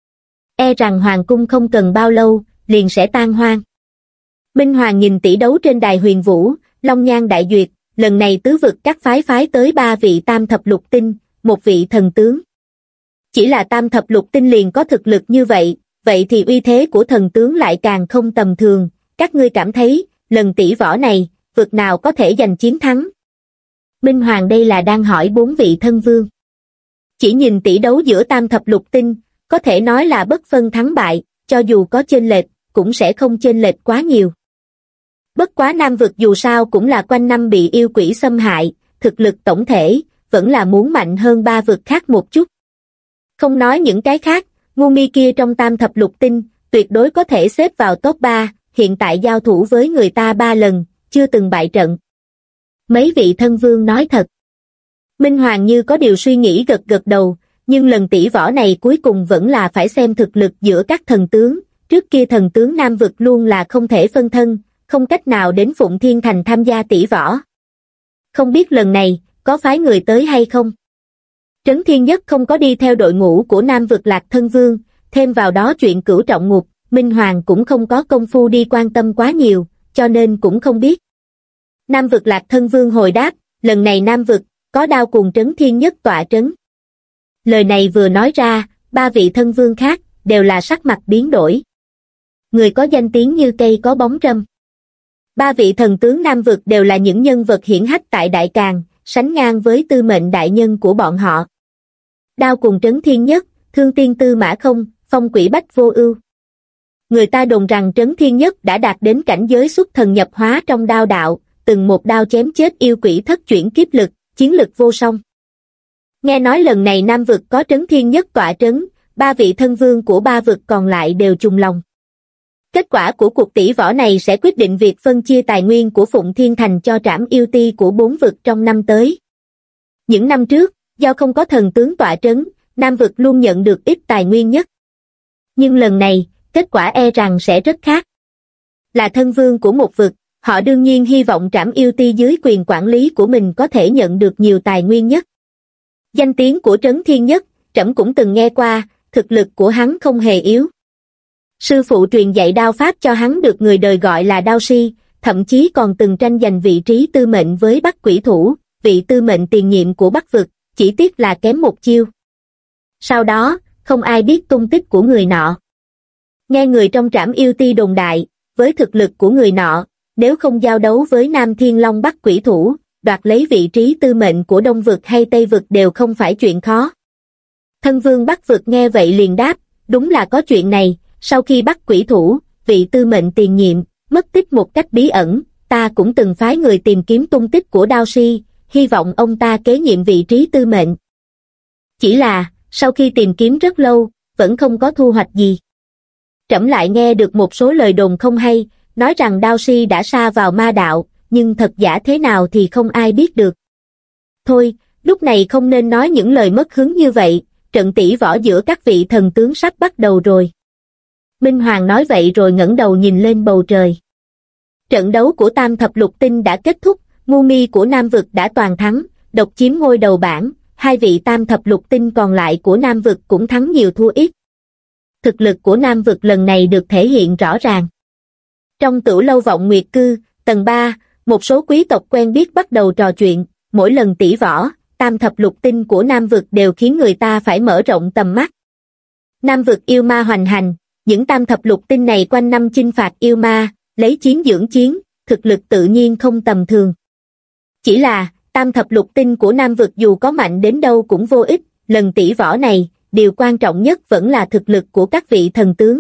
e rằng Hoàng cung không cần bao lâu, liền sẽ tan hoang. Minh Hoàng nhìn tỷ đấu trên Đài Huyền Vũ, Long Nhan đại duyệt, lần này tứ vực các phái tới 3 vị tam thập lục tinh, 1 vị thần tướng. Chỉ là tam thập lục tinh liền có thực lực như vậy, vậy thì uy thế của thần tướng lại càng không tầm thường, các ngươi cảm thấy, lần tỷ võ này, vực nào có thể giành chiến thắng? Minh Hoàng đây là đang hỏi 4 vị thân vương. Chỉ nhìn tỷ đấu giữa tam thập lục tinh, có thể nói là bất phân thắng bại, cho dù có chênh lệch, cũng sẽ không chênh lệch quá nhiều. Bất quá Nam vực dù sao cũng là quanh năm bị yêu quỷ xâm hại, thực lực tổng thể, vẫn là muốn mạnh hơn 3 vực khác một chút. Không nói những cái khác, ngu mi kia trong tam thập lục tinh, tuyệt đối có thể xếp vào top 3, hiện tại giao thủ với người ta 3 lần, chưa từng bại trận. Mấy vị thân vương nói thật. Minh Hoàng như có điều suy nghĩ gật gật đầu, nhưng lần tỷ võ này cuối cùng vẫn là phải xem thực lực giữa các thần tướng, trước kia thần tướng Nam vực luôn là không thể phân thân, không cách nào đến Phụng Thiên Thành tham gia tỷ võ. Không biết lần này, có phái người tới hay không? Trấn Thiên Nhất không có đi theo đội ngũ của Nam vực Lạc Thân Vương, thêm vào đó chuyện Cửu Trọng Ngục, Minh Hoàng cũng không có công phu đi quan tâm quá nhiều, cho nên cũng không biết. Nam vực Lạc Thân Vương hồi đáp, lần này Nam vực, có Đao cùng Trấn Thiên Nhất tọa trấn. Lời này vừa nói ra, 3 vị thân vương khác, đều là sắc mặt biến đổi. Người có danh tiếng như cây có bóng râm. 3 vị thần tướng Nam vực đều là những nhân vật hiển hách tại Đại Càn, sánh ngang với tư mệnh đại nhân của bọn họ. Đao cùng Trấn Thiên Nhất, Thương Tiên Tư Mã Không, Phong Quỷ Bách Vô Ưu. Người ta đồn rằng Trấn Thiên Nhất đã đạt đến cảnh giới xuất thần nhập hóa trong đao đạo, từng một đao chém chết yêu quỷ thất chuyển kiếp lực, chiến lực vô song. Nghe nói lần này Nam vực có Trấn Thiên Nhất tọa trấn, 3 vị thân vương của 3 vực còn lại đều trùng lòng. Kết quả của cuộc tỷ võ này sẽ quyết định việc phân chia tài nguyên của Phụng Thiên Thành cho Trảm Yêu Ti của 4 vực trong năm tới. Những năm trước, do không có thần tướng tọa trấn, Nam vực luôn nhận được ít tài nguyên nhất. Nhưng lần này, kết quả e rằng sẽ rất khác. Là thân vương của một vực, họ đương nhiên hy vọng Trảm Yêu Ti dưới quyền quản lý của mình có thể nhận được nhiều tài nguyên nhất. Danh tiếng của Trấn Thiên Nhất, trẫm cũng từng nghe qua, thực lực của hắn không hề yếu. Sư phụ truyền dạy đao pháp cho hắn được người đời gọi là đao si, thậm chí còn từng tranh giành vị trí tư mệnh với Bắc Quỷ Thủ, vị tư mệnh tiền nhiệm của Bắc vực, chỉ tiếc là kém một chiêu. Sau đó, không ai biết tung tích của người nọ. Nghe người trong Trảm Yêu Ti đồn đại, với thực lực của người nọ, nếu không giao đấu với Nam Thiên Long Bắc Quỷ Thủ, đoạt lấy vị trí tư mệnh của Đông Vực hay Tây Vực đều không phải chuyện khó. Thân vương Bắc Vực nghe vậy liền đáp, đúng là có chuyện này, sau khi bắt Quỷ Thủ, vị tư mệnh tiền nhiệm, mất tích một cách bí ẩn, ta cũng từng phái người tìm kiếm tung tích của Đao Si, hy vọng ông ta kế nhiệm vị trí tư mệnh. Chỉ là, sau khi tìm kiếm rất lâu, vẫn không có thu hoạch gì. Trẫm lại nghe được một số lời đồn không hay, nói rằng Đao Si đã sa vào ma đạo, nhưng thật giả thế nào thì không ai biết được. Thôi, lúc này không nên nói những lời mất hứng như vậy, trận tỷ võ giữa các vị thần tướng sắp bắt đầu rồi. Minh Hoàng nói vậy rồi ngẩng đầu nhìn lên bầu trời. Trận đấu của Tam Thập Lục Tinh đã kết thúc, Ngu Mi của Nam Vực đã toàn thắng, độc chiếm ngôi đầu bảng, hai vị Tam Thập Lục Tinh còn lại của Nam Vực cũng thắng nhiều thua ít. Thực lực của Nam Vực lần này được thể hiện rõ ràng. Trong Tửu Lâu Vọng Nguyệt Cư, tầng 3, một số quý tộc quen biết bắt đầu trò chuyện, mỗi lần tỷ võ, Tam Thập Lục Tinh của Nam Vực đều khiến người ta phải mở rộng tầm mắt. Nam Vực yêu ma hoành hành, những Tam Thập Lục Tinh này quanh năm chinh phạt yêu ma, lấy chiến dưỡng chiến, thực lực tự nhiên không tầm thường. Chỉ là, Tam Thập Lục Tinh của Nam Vực dù có mạnh đến đâu cũng vô ích, lần tỷ võ này, điều quan trọng nhất vẫn là thực lực của các vị thần tướng.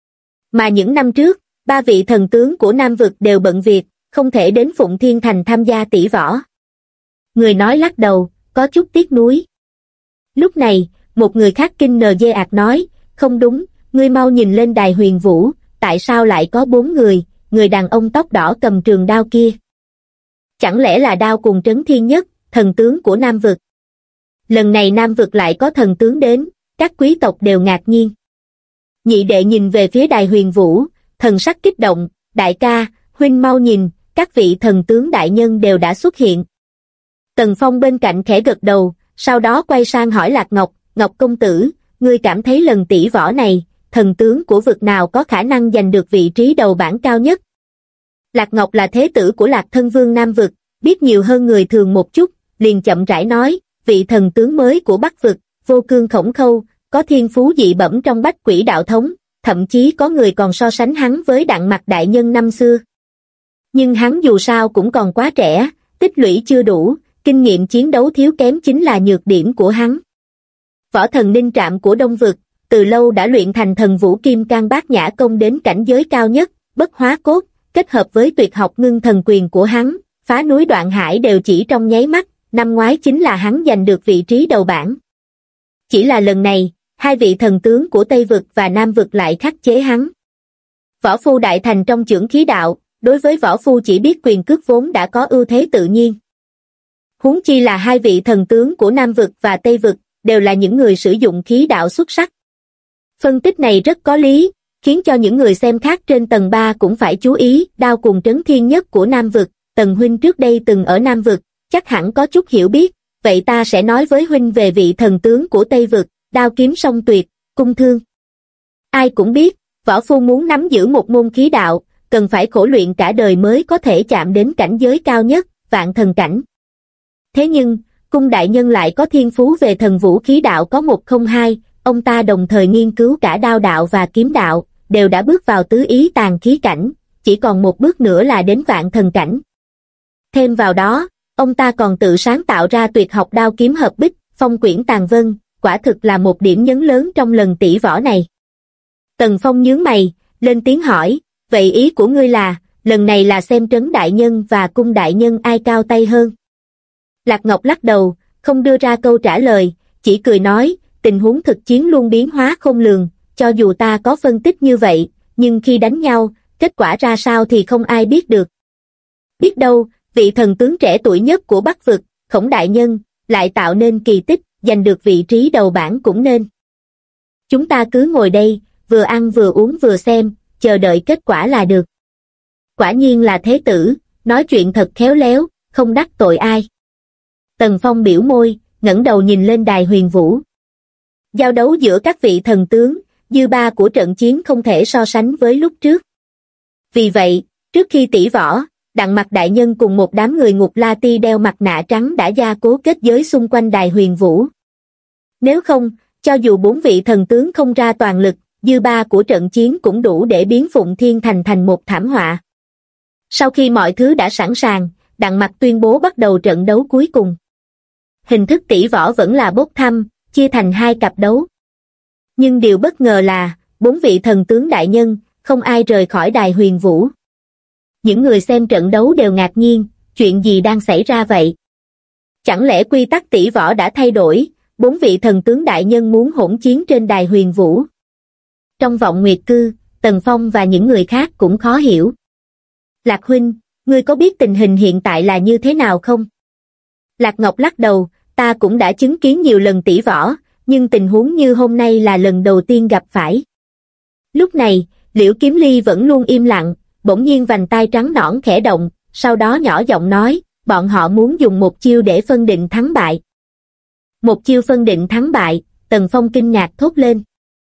Mà những năm trước, ba vị thần tướng của Nam Vực đều bận việc, không thể đến Phụng Thiên Thành tham gia tỷ võ. Người nói lắc đầu, có chút tiếc nuối. Lúc này, một người khác kinh NG ạt nói, không đúng, ngươi mau nhìn lên đài huyền vũ, tại sao lại có 4 người, người đàn ông tóc đỏ cầm trường đao kia. Chẳng lẽ là Đao Cùng Trấn Thiên Nhất, thần tướng của Nam Vực? Lần này Nam Vực lại có thần tướng đến, các quý tộc đều ngạc nhiên. Nhị đệ nhìn về phía đài huyền vũ, thần sắc kích động, đại ca, huynh mau nhìn, các vị thần tướng đại nhân đều đã xuất hiện. Tần Phong bên cạnh khẽ gật đầu, sau đó quay sang hỏi Lạc Ngọc, Ngọc công tử, ngươi cảm thấy lần tỷ võ này, thần tướng của vực nào có khả năng giành được vị trí đầu bảng cao nhất? Lạc Ngọc là thế tử của Lạc Thân Vương Nam Vực, biết nhiều hơn người thường một chút, liền chậm rãi nói, vị thần tướng mới của Bắc Vực, Vô Cương Khổng Khâu, có thiên phú dị bẩm trong Bách Quỷ đạo thống, thậm chí có người còn so sánh hắn với Đặng Mặc đại nhân năm xưa. Nhưng hắn dù sao cũng còn quá trẻ, tích lũy chưa đủ, kinh nghiệm chiến đấu thiếu kém chính là nhược điểm của hắn. Võ thần Ninh Trạm của Đông Vực, từ lâu đã luyện thành thần vũ kim cang bát nhã công đến cảnh giới cao nhất, bất hóa cốt, kết hợp với tuyệt học ngưng thần quyền của hắn, phá núi đoạn hải đều chỉ trong nháy mắt, năm ngoái chính là hắn giành được vị trí đầu bảng. Chỉ là lần này, hai vị thần tướng của Tây Vực và Nam Vực lại khắc chế hắn. Võ phu đại thành trong chưởng khí đạo, đối với võ phu chỉ biết quyền cước vốn đã có ưu thế tự nhiên. Huống chi là hai vị thần tướng của Nam Vực và Tây Vực, đều là những người sử dụng khí đạo xuất sắc. Phân tích này rất có lý, khiến cho những người xem khác trên tầng 3 cũng phải chú ý. Đao Cùng Trấn Thiên Nhất của Nam Vực, Tần huynh trước đây từng ở Nam Vực, chắc hẳn có chút hiểu biết, vậy ta sẽ nói với huynh về vị thần tướng của Tây Vực, đao kiếm song tuyệt, cung thương. Ai cũng biết, võ phu muốn nắm giữ một môn khí đạo, cần phải khổ luyện cả đời mới có thể chạm đến cảnh giới cao nhất, vạn thần cảnh. Thế nhưng, cung đại nhân lại có thiên phú về thần vũ khí đạo có 102, ông ta đồng thời nghiên cứu cả đao đạo và kiếm đạo, đều đã bước vào tứ ý tàn khí cảnh, chỉ còn một bước nữa là đến vạn thần cảnh. Thêm vào đó, ông ta còn tự sáng tạo ra tuyệt học đao kiếm hợp bích, phong quyển tàn vân, quả thực là một điểm nhấn lớn trong lần tỷ võ này. Tần Phong nhướng mày, lên tiếng hỏi, vậy ý của ngươi là, lần này là xem Trấn đại nhân và cung đại nhân ai cao tay hơn? Lạc Ngọc lắc đầu, không đưa ra câu trả lời, chỉ cười nói, tình huống thực chiến luôn biến hóa khôn lường, cho dù ta có phân tích như vậy, nhưng khi đánh nhau, kết quả ra sao thì không ai biết được. Biết đâu, vị thần tướng trẻ tuổi nhất của Bắc Vực, Khổng đại nhân, lại tạo nên kỳ tích, giành được vị trí đầu bảng cũng nên. Chúng ta cứ ngồi đây, vừa ăn vừa uống vừa xem, chờ đợi kết quả là được. Quả nhiên là thế tử, nói chuyện thật khéo léo, không đắc tội ai. Tần Phong biểu môi, ngẩng đầu nhìn lên đài huyền vũ. Giao đấu giữa các vị thần tướng, dư ba của trận chiến không thể so sánh với lúc trước. Vì vậy, trước khi tỷ võ, Đặng Mặc đại nhân cùng một đám người Ngục La Ti đeo mặt nạ trắng đã gia cố kết giới xung quanh đài huyền vũ. Nếu không, Cho dù 4 vị thần tướng không ra toàn lực, dư ba của trận chiến cũng đủ để biến Phụng Thiên Thành thành một thảm họa. Sau khi mọi thứ đã sẵn sàng, Đặng Mặc tuyên bố bắt đầu trận đấu cuối cùng. Hình thức tỷ võ vẫn là bốc thăm, chia thành 2 cặp đấu. Nhưng điều bất ngờ là, 4 vị thần tướng đại nhân, không ai rời khỏi đài huyền vũ. Những người xem trận đấu đều ngạc nhiên, chuyện gì đang xảy ra vậy? Chẳng lẽ quy tắc tỷ võ đã thay đổi, 4 vị thần tướng đại nhân muốn hỗn chiến trên đài huyền vũ? Trong vọng nguyệt cư, Tần Phong và những người khác cũng khó hiểu. Lạc huynh, ngươi có biết tình hình hiện tại là như thế nào không? Lạc Ngọc lắc đầu, ta cũng đã chứng kiến nhiều lần tỷ võ, nhưng tình huống như hôm nay là lần đầu tiên gặp phải. Lúc này, Liễu Kiếm Ly vẫn luôn im lặng, bỗng nhiên vành tai trắng nõn khẽ động, sau đó nhỏ giọng nói, bọn họ muốn dùng một chiêu để phân định thắng bại. Một chiêu phân định thắng bại, Tần Phong kinh ngạc thốt lên.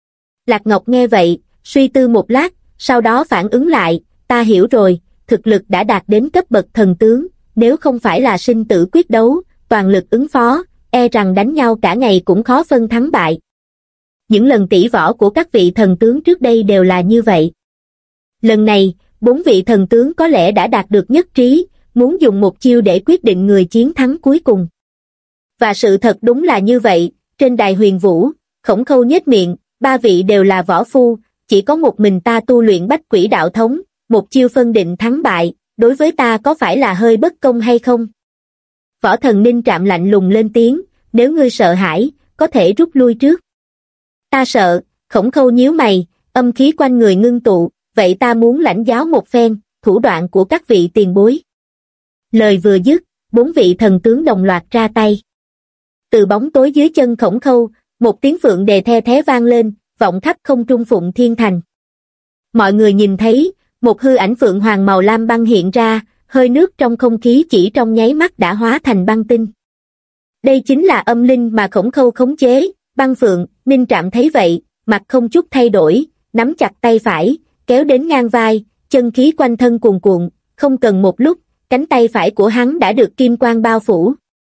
Lạc Ngọc nghe vậy, suy tư một lát, sau đó phản ứng lại, ta hiểu rồi, thực lực đã đạt đến cấp bậc thần tướng, nếu không phải là sinh tử quyết đấu, toàn lực ứng phó, e rằng đánh nhau cả ngày cũng khó phân thắng bại. Những lần tỷ võ của các vị thần tướng trước đây đều là như vậy. Lần này, 4 vị thần tướng có lẽ đã đạt được nhất trí, muốn dùng một chiêu để quyết định người chiến thắng cuối cùng. Và sự thật đúng là như vậy, trên đài huyền vũ, Khổng Khâu nhếch miệng, 3 vị đều là võ phu, chỉ có một mình ta tu luyện bách quỷ đạo thống, một chiêu phân định thắng bại, đối với ta có phải là hơi bất công hay không? Võ Thần Ninh Trạm lạnh lùng lên tiếng, nếu ngươi sợ hãi, có thể rút lui trước. Ta sợ, Khổng Khâu nhíu mày, âm khí quanh người ngưng tụ, vậy ta muốn lãnh giáo một phen, thủ đoạn của các vị tiền bối. Lời vừa dứt, 4 vị thần tướng đồng loạt ra tay. Từ bóng tối dưới chân Khổng Khâu, một tiếng phượng đề the thé vang lên, vọng khắp không trung Phụng Thiên Thành. Mọi người nhìn thấy, một hư ảnh phượng hoàng màu lam băng hiện ra, hơi nước trong không khí chỉ trong nháy mắt đã hóa thành băng tinh. Đây chính là âm linh mà Khổng Khâu khống chế, băng phượng. Ninh Trạm thấy vậy, mặt không chút thay đổi, nắm chặt tay phải, kéo đến ngang vai, chân khí quanh thân cuồn cuộn, không cần một lúc, cánh tay phải của hắn đã được kim quang bao phủ.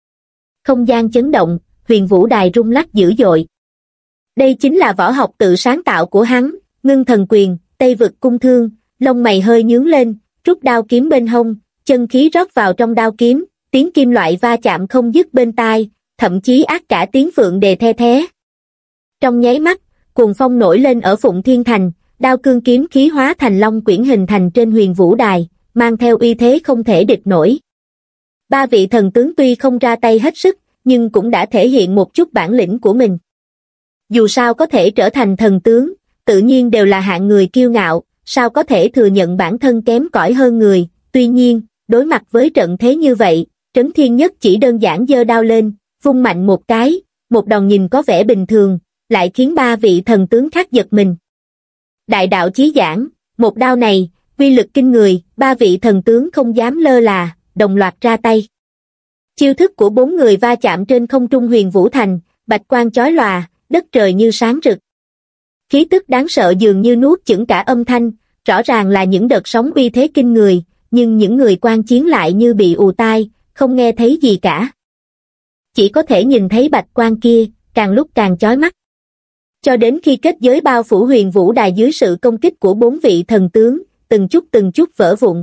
Không gian chấn động, huyền vũ đài rung lắc dữ dội. Đây chính là võ học tự sáng tạo của hắn, Ngưng Thần Quyền, Tây Vực Cung Thương. Lông mày hơi nhướng lên, rút đao kiếm bên hông, chân khí rót vào trong đao kiếm, tiếng kim loại va chạm không dứt bên tai, thậm chí át cả tiếng phượng đề the thé. Trong nháy mắt, cuồng phong nổi lên ở Phụng Thiên Thành, đao cương kiếm khí hóa thành long quyển hình thành trên huyền vũ đài, mang theo uy thế không thể địch nổi. 3 vị thần tướng tuy không ra tay hết sức, nhưng cũng đã thể hiện một chút bản lĩnh của mình. Dù sao có thể trở thành thần tướng, tự nhiên đều là hạng người kiêu ngạo, sao có thể thừa nhận bản thân kém cỏi hơn người. Tuy nhiên, đối mặt với trận thế như vậy, Trấn Thiên Nhất chỉ đơn giản giơ đao lên, vung mạnh một cái, một đòn nhìn có vẻ bình thường, lại khiến 3 vị thần tướng khác giật mình. Đại đạo chí giảng, một đao này, uy lực kinh người, 3 vị thần tướng không dám lơ là, đồng loạt ra tay. Chiêu thức của 4 người va chạm trên không trung huyền vũ thành, bạch quang chói lòa, đất trời như sáng rực. Khí tức đáng sợ dường như nuốt chửng cả âm thanh, rõ ràng là những đợt sóng uy thế kinh người, nhưng những người quan chiến lại như bị ù tai, không nghe thấy gì cả. Chỉ có thể nhìn thấy bạch quang kia, càng lúc càng chói mắt. Cho đến khi kết giới bao phủ huyền vũ đài dưới sự công kích của 4 vị thần tướng, từng chút vỡ vụn.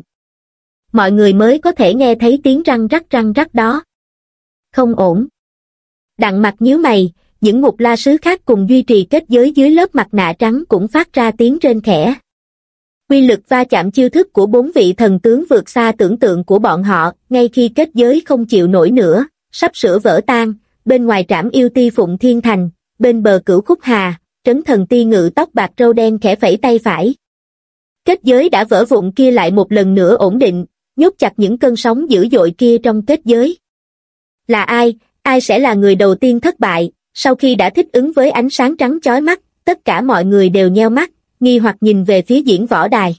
Mọi người mới có thể nghe thấy tiếng răng rắc đó. Không ổn. Đặng Mặc nhíu mày, những ngục la sứ khác cùng duy trì kết giới dưới lớp mặt nạ trắng cũng phát ra tiếng rên khẽ. Quy lực va chạm chiêu thức của 4 vị thần tướng vượt xa tưởng tượng của bọn họ, ngay khi kết giới không chịu nổi nữa, sắp sửa vỡ tan, bên ngoài Trảm Yêu Ti Phụng Thiên Thành, bên bờ Cửu Khúc Hà, Trấn Thần Ti ngự tóc bạc râu đen khẽ phẩy tay phải. Kết giới đã vỡ vụn kia lại một lần nữa ổn định, nhốt chặt những cơn sóng dữ dội kia trong kết giới. Là ai? Ai sẽ là người đầu tiên thất bại? Sau khi đã thích ứng với ánh sáng trắng chói mắt, tất cả mọi người đều nheo mắt, nghi hoặc nhìn về phía diễn võ đài.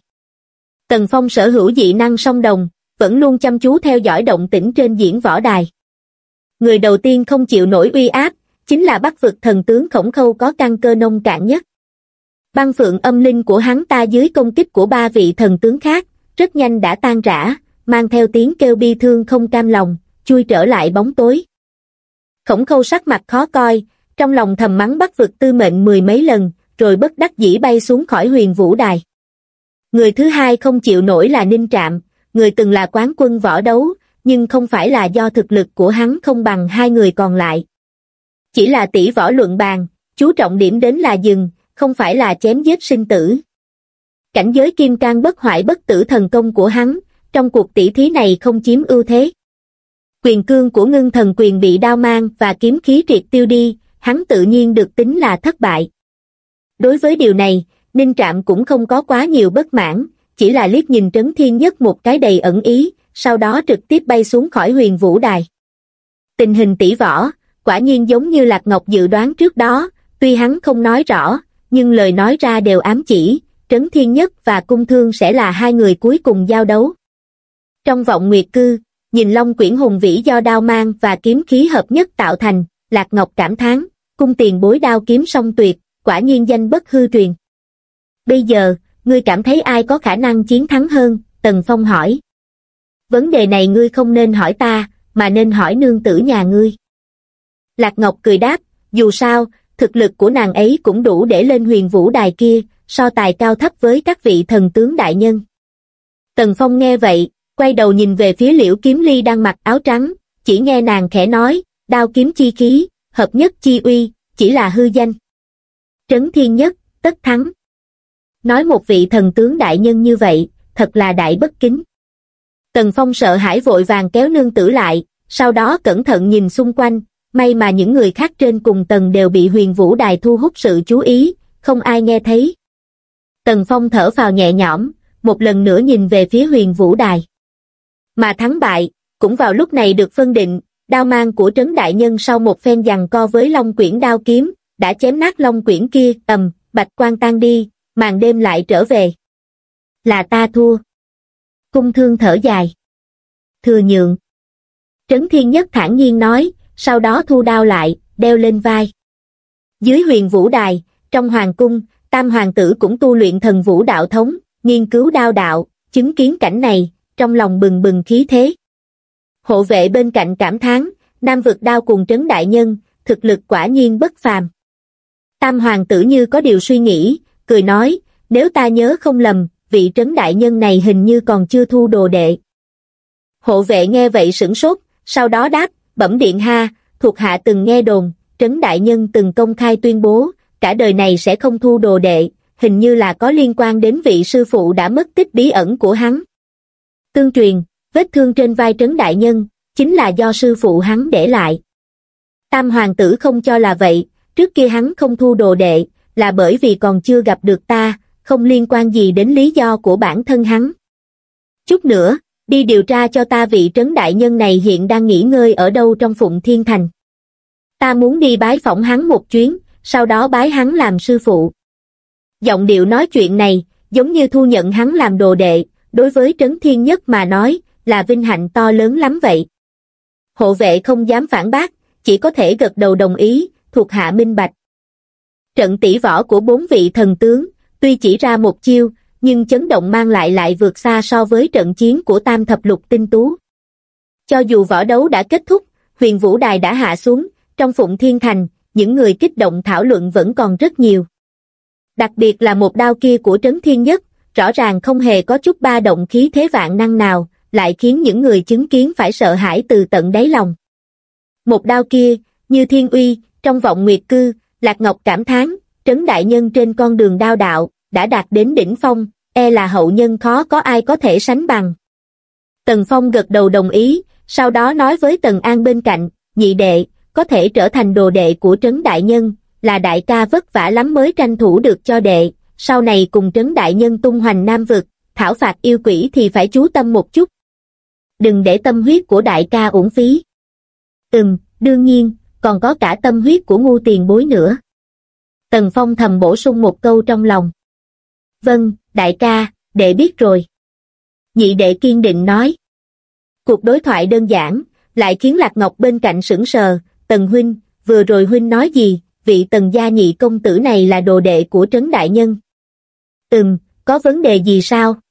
Tần Phong sở hữu dị năng song đồng, vẫn luôn chăm chú theo dõi động tĩnh trên diễn võ đài. Người đầu tiên không chịu nổi uy áp, chính là Bắc vực thần tướng Khổng Khâu có căn cơ nông cạn nhất. Băng phượng âm linh của hắn ta dưới công kích của 3 vị thần tướng khác, rất nhanh đã tan rã, mang theo tiếng kêu bi thương không cam lòng, chui trở lại bóng tối. Khổng Khâu sắc mặt khó coi, trong lòng thầm mắng Bắc vực tư mệnh mười mấy lần, rồi bất đắc dĩ bay xuống khỏi Huyền Vũ Đài. Người thứ hai không chịu nổi là Ninh Trạm, người từng là quán quân võ đấu, nhưng không phải là do thực lực của hắn không bằng hai người còn lại. Chỉ là tỷ võ luận bàn, chú trọng điểm đến là dừng, không phải là chém giết sinh tử. Cảnh giới kim cang bất hoại bất tử thần công của hắn, trong cuộc tỷ thí này không chiếm ưu thế. Quyền cương của Ngưng Thần Quyền bị đao mang và kiếm khí triệt tiêu đi, hắn tự nhiên được tính là thất bại. Đối với điều này, Ninh Trạm cũng không có quá nhiều bất mãn, chỉ là liếc nhìn Trấn Thiên Nhất một cái đầy ẩn ý, sau đó trực tiếp bay xuống khỏi Huyền Vũ Đài. Tình hình tỷ võ, quả nhiên giống như Lạc Ngọc dự đoán trước đó, tuy hắn không nói rõ, nhưng lời nói ra đều ám chỉ, Trấn Thiên Nhất và Cung Thương sẽ là hai người cuối cùng giao đấu. Trong vọng nguyệt cư, nhìn Long Quyển hùng vĩ do đao mang và kiếm khí hợp nhất tạo thành, Lạc Ngọc cảm thán, Cung tiền bối đao kiếm song tuyệt, quả nhiên danh bất hư truyền. Bây giờ, ngươi cảm thấy ai có khả năng chiến thắng hơn? Tần Phong hỏi. Vấn đề này ngươi không nên hỏi ta, mà nên hỏi nương tử nhà ngươi. Lạc Ngọc cười đáp, dù sao, thực lực của nàng ấy cũng đủ để lên Huyền Vũ Đài kia, so tài cao thấp với các vị thần tướng đại nhân. Tần Phong nghe vậy, quay đầu nhìn về phía Liễu Kiếm Ly đang mặc áo trắng, chỉ nghe nàng khẽ nói, đao kiếm chi khí, hợp nhất chi uy, chỉ là hư danh. Trấn Thiên Nhất, tất thắng. Nói một vị thần tướng đại nhân như vậy, thật là đại bất kính. Tần Phong sợ hãi vội vàng kéo nương tử lại, sau đó cẩn thận nhìn xung quanh, may mà những người khác trên cùng tầng đều bị Huyền Vũ Đài thu hút sự chú ý, không ai nghe thấy. Tần Phong thở phào nhẹ nhõm, một lần nữa nhìn về phía Huyền Vũ Đài. Mà thắng bại, cũng vào lúc này được phân định, đao mang của Trấn Đại Nhân sau một phen giằng co với Long Quyển đao kiếm, đã chém nát Long Quyển kia, bạch quang tan đi, màn đêm lại trở về. Là ta thua. Cung Thương thở dài. Thừa nhượng. Trấn Thiên Nhất thản nhiên nói, sau đó thu đao lại, đeo lên vai. Dưới Huyền Vũ Đài, trong hoàng cung, Tam hoàng tử cũng tu luyện thần vũ đạo thống, nghiên cứu đao đạo, chứng kiến cảnh này, trong lòng bừng bừng khí thế. Hộ vệ bên cạnh cảm thán, Nam vực đao cùng Trấn Đại Nhân, thực lực quả nhiên bất phàm. Tam hoàng tử như có điều suy nghĩ, cười nói, nếu ta nhớ không lầm, vị Trấn Đại Nhân này hình như còn chưa thu đồ đệ. Hộ vệ nghe vậy sửng sốt, sau đó đáp, bẩm điện ha, thuộc hạ từng nghe đồn, Trấn Đại Nhân từng công khai tuyên bố, cả đời này sẽ không thu đồ đệ, hình như là có liên quan đến vị sư phụ đã mất tích bí ẩn của hắn. Tương truyền, vết thương trên vai Trấn Đại Nhân, chính là do sư phụ hắn để lại. Tam hoàng tử không cho là vậy, trước kia hắn không thu đồ đệ, là bởi vì còn chưa gặp được ta, không liên quan gì đến lý do của bản thân hắn. Chút nữa, đi điều tra cho ta vị Trấn Đại Nhân này hiện đang nghỉ ngơi ở đâu trong Phụng Thiên Thành. Ta muốn đi bái phỏng hắn một chuyến, sau đó bái hắn làm sư phụ. Giọng điệu nói chuyện này, giống như thu nhận hắn làm đồ đệ, đối với Trấn Thiên Nhất mà nói, là vinh hạnh to lớn lắm vậy. Hộ vệ không dám phản bác, chỉ có thể gật đầu đồng ý, thuộc hạ minh bạch. Trận tỷ võ của bốn vị thần tướng, tuy chỉ ra một chiêu, nhưng chấn động mang lại vượt xa so với trận chiến của Tam Thập Lục Tinh Tú. Cho dù võ đấu đã kết thúc, Huyền Vũ Đài đã hạ xuống, trong Phụng Thiên Thành, những người kích động thảo luận vẫn còn rất nhiều. Đặc biệt là một đao kia của Trấn Thiên Nhất, rõ ràng không hề có chút ba động khí thế vạn năng nào, lại khiến những người chứng kiến phải sợ hãi từ tận đáy lòng. Một đao kia, như thiên uy, trong vọng nguyệt cư, Lạc Ngọc cảm thán, Trấn Đại Nhân trên con đường đao đạo, đã đạt đến đỉnh phong, e là hậu nhân khó có ai có thể sánh bằng. Tần Phong gật đầu đồng ý, sau đó nói với Tần An bên cạnh, nhị đệ, có thể trở thành đồ đệ của Trấn Đại Nhân, là đại ca vất vả lắm mới tranh thủ được cho đệ, sau này cùng Trấn Đại Nhân tung hoành Nam vực, thảo phạt yêu quỷ thì phải chú tâm một chút. Đừng để tâm huyết của đại ca uổng phí. Đương nhiên, còn có cả tâm huyết của Ngu tiền bối nữa. Tần Phong thầm bổ sung một câu trong lòng. Vâng, đại ca, đệ biết rồi. Nhị đệ kiên định nói. Cuộc đối thoại đơn giản, lại khiến Lạc Ngọc bên cạnh sững sờ, Tần huynh, vừa rồi huynh nói gì, vị Tần gia nhị công tử này là đồ đệ của Trấn Đại Nhân. Có vấn đề gì sao?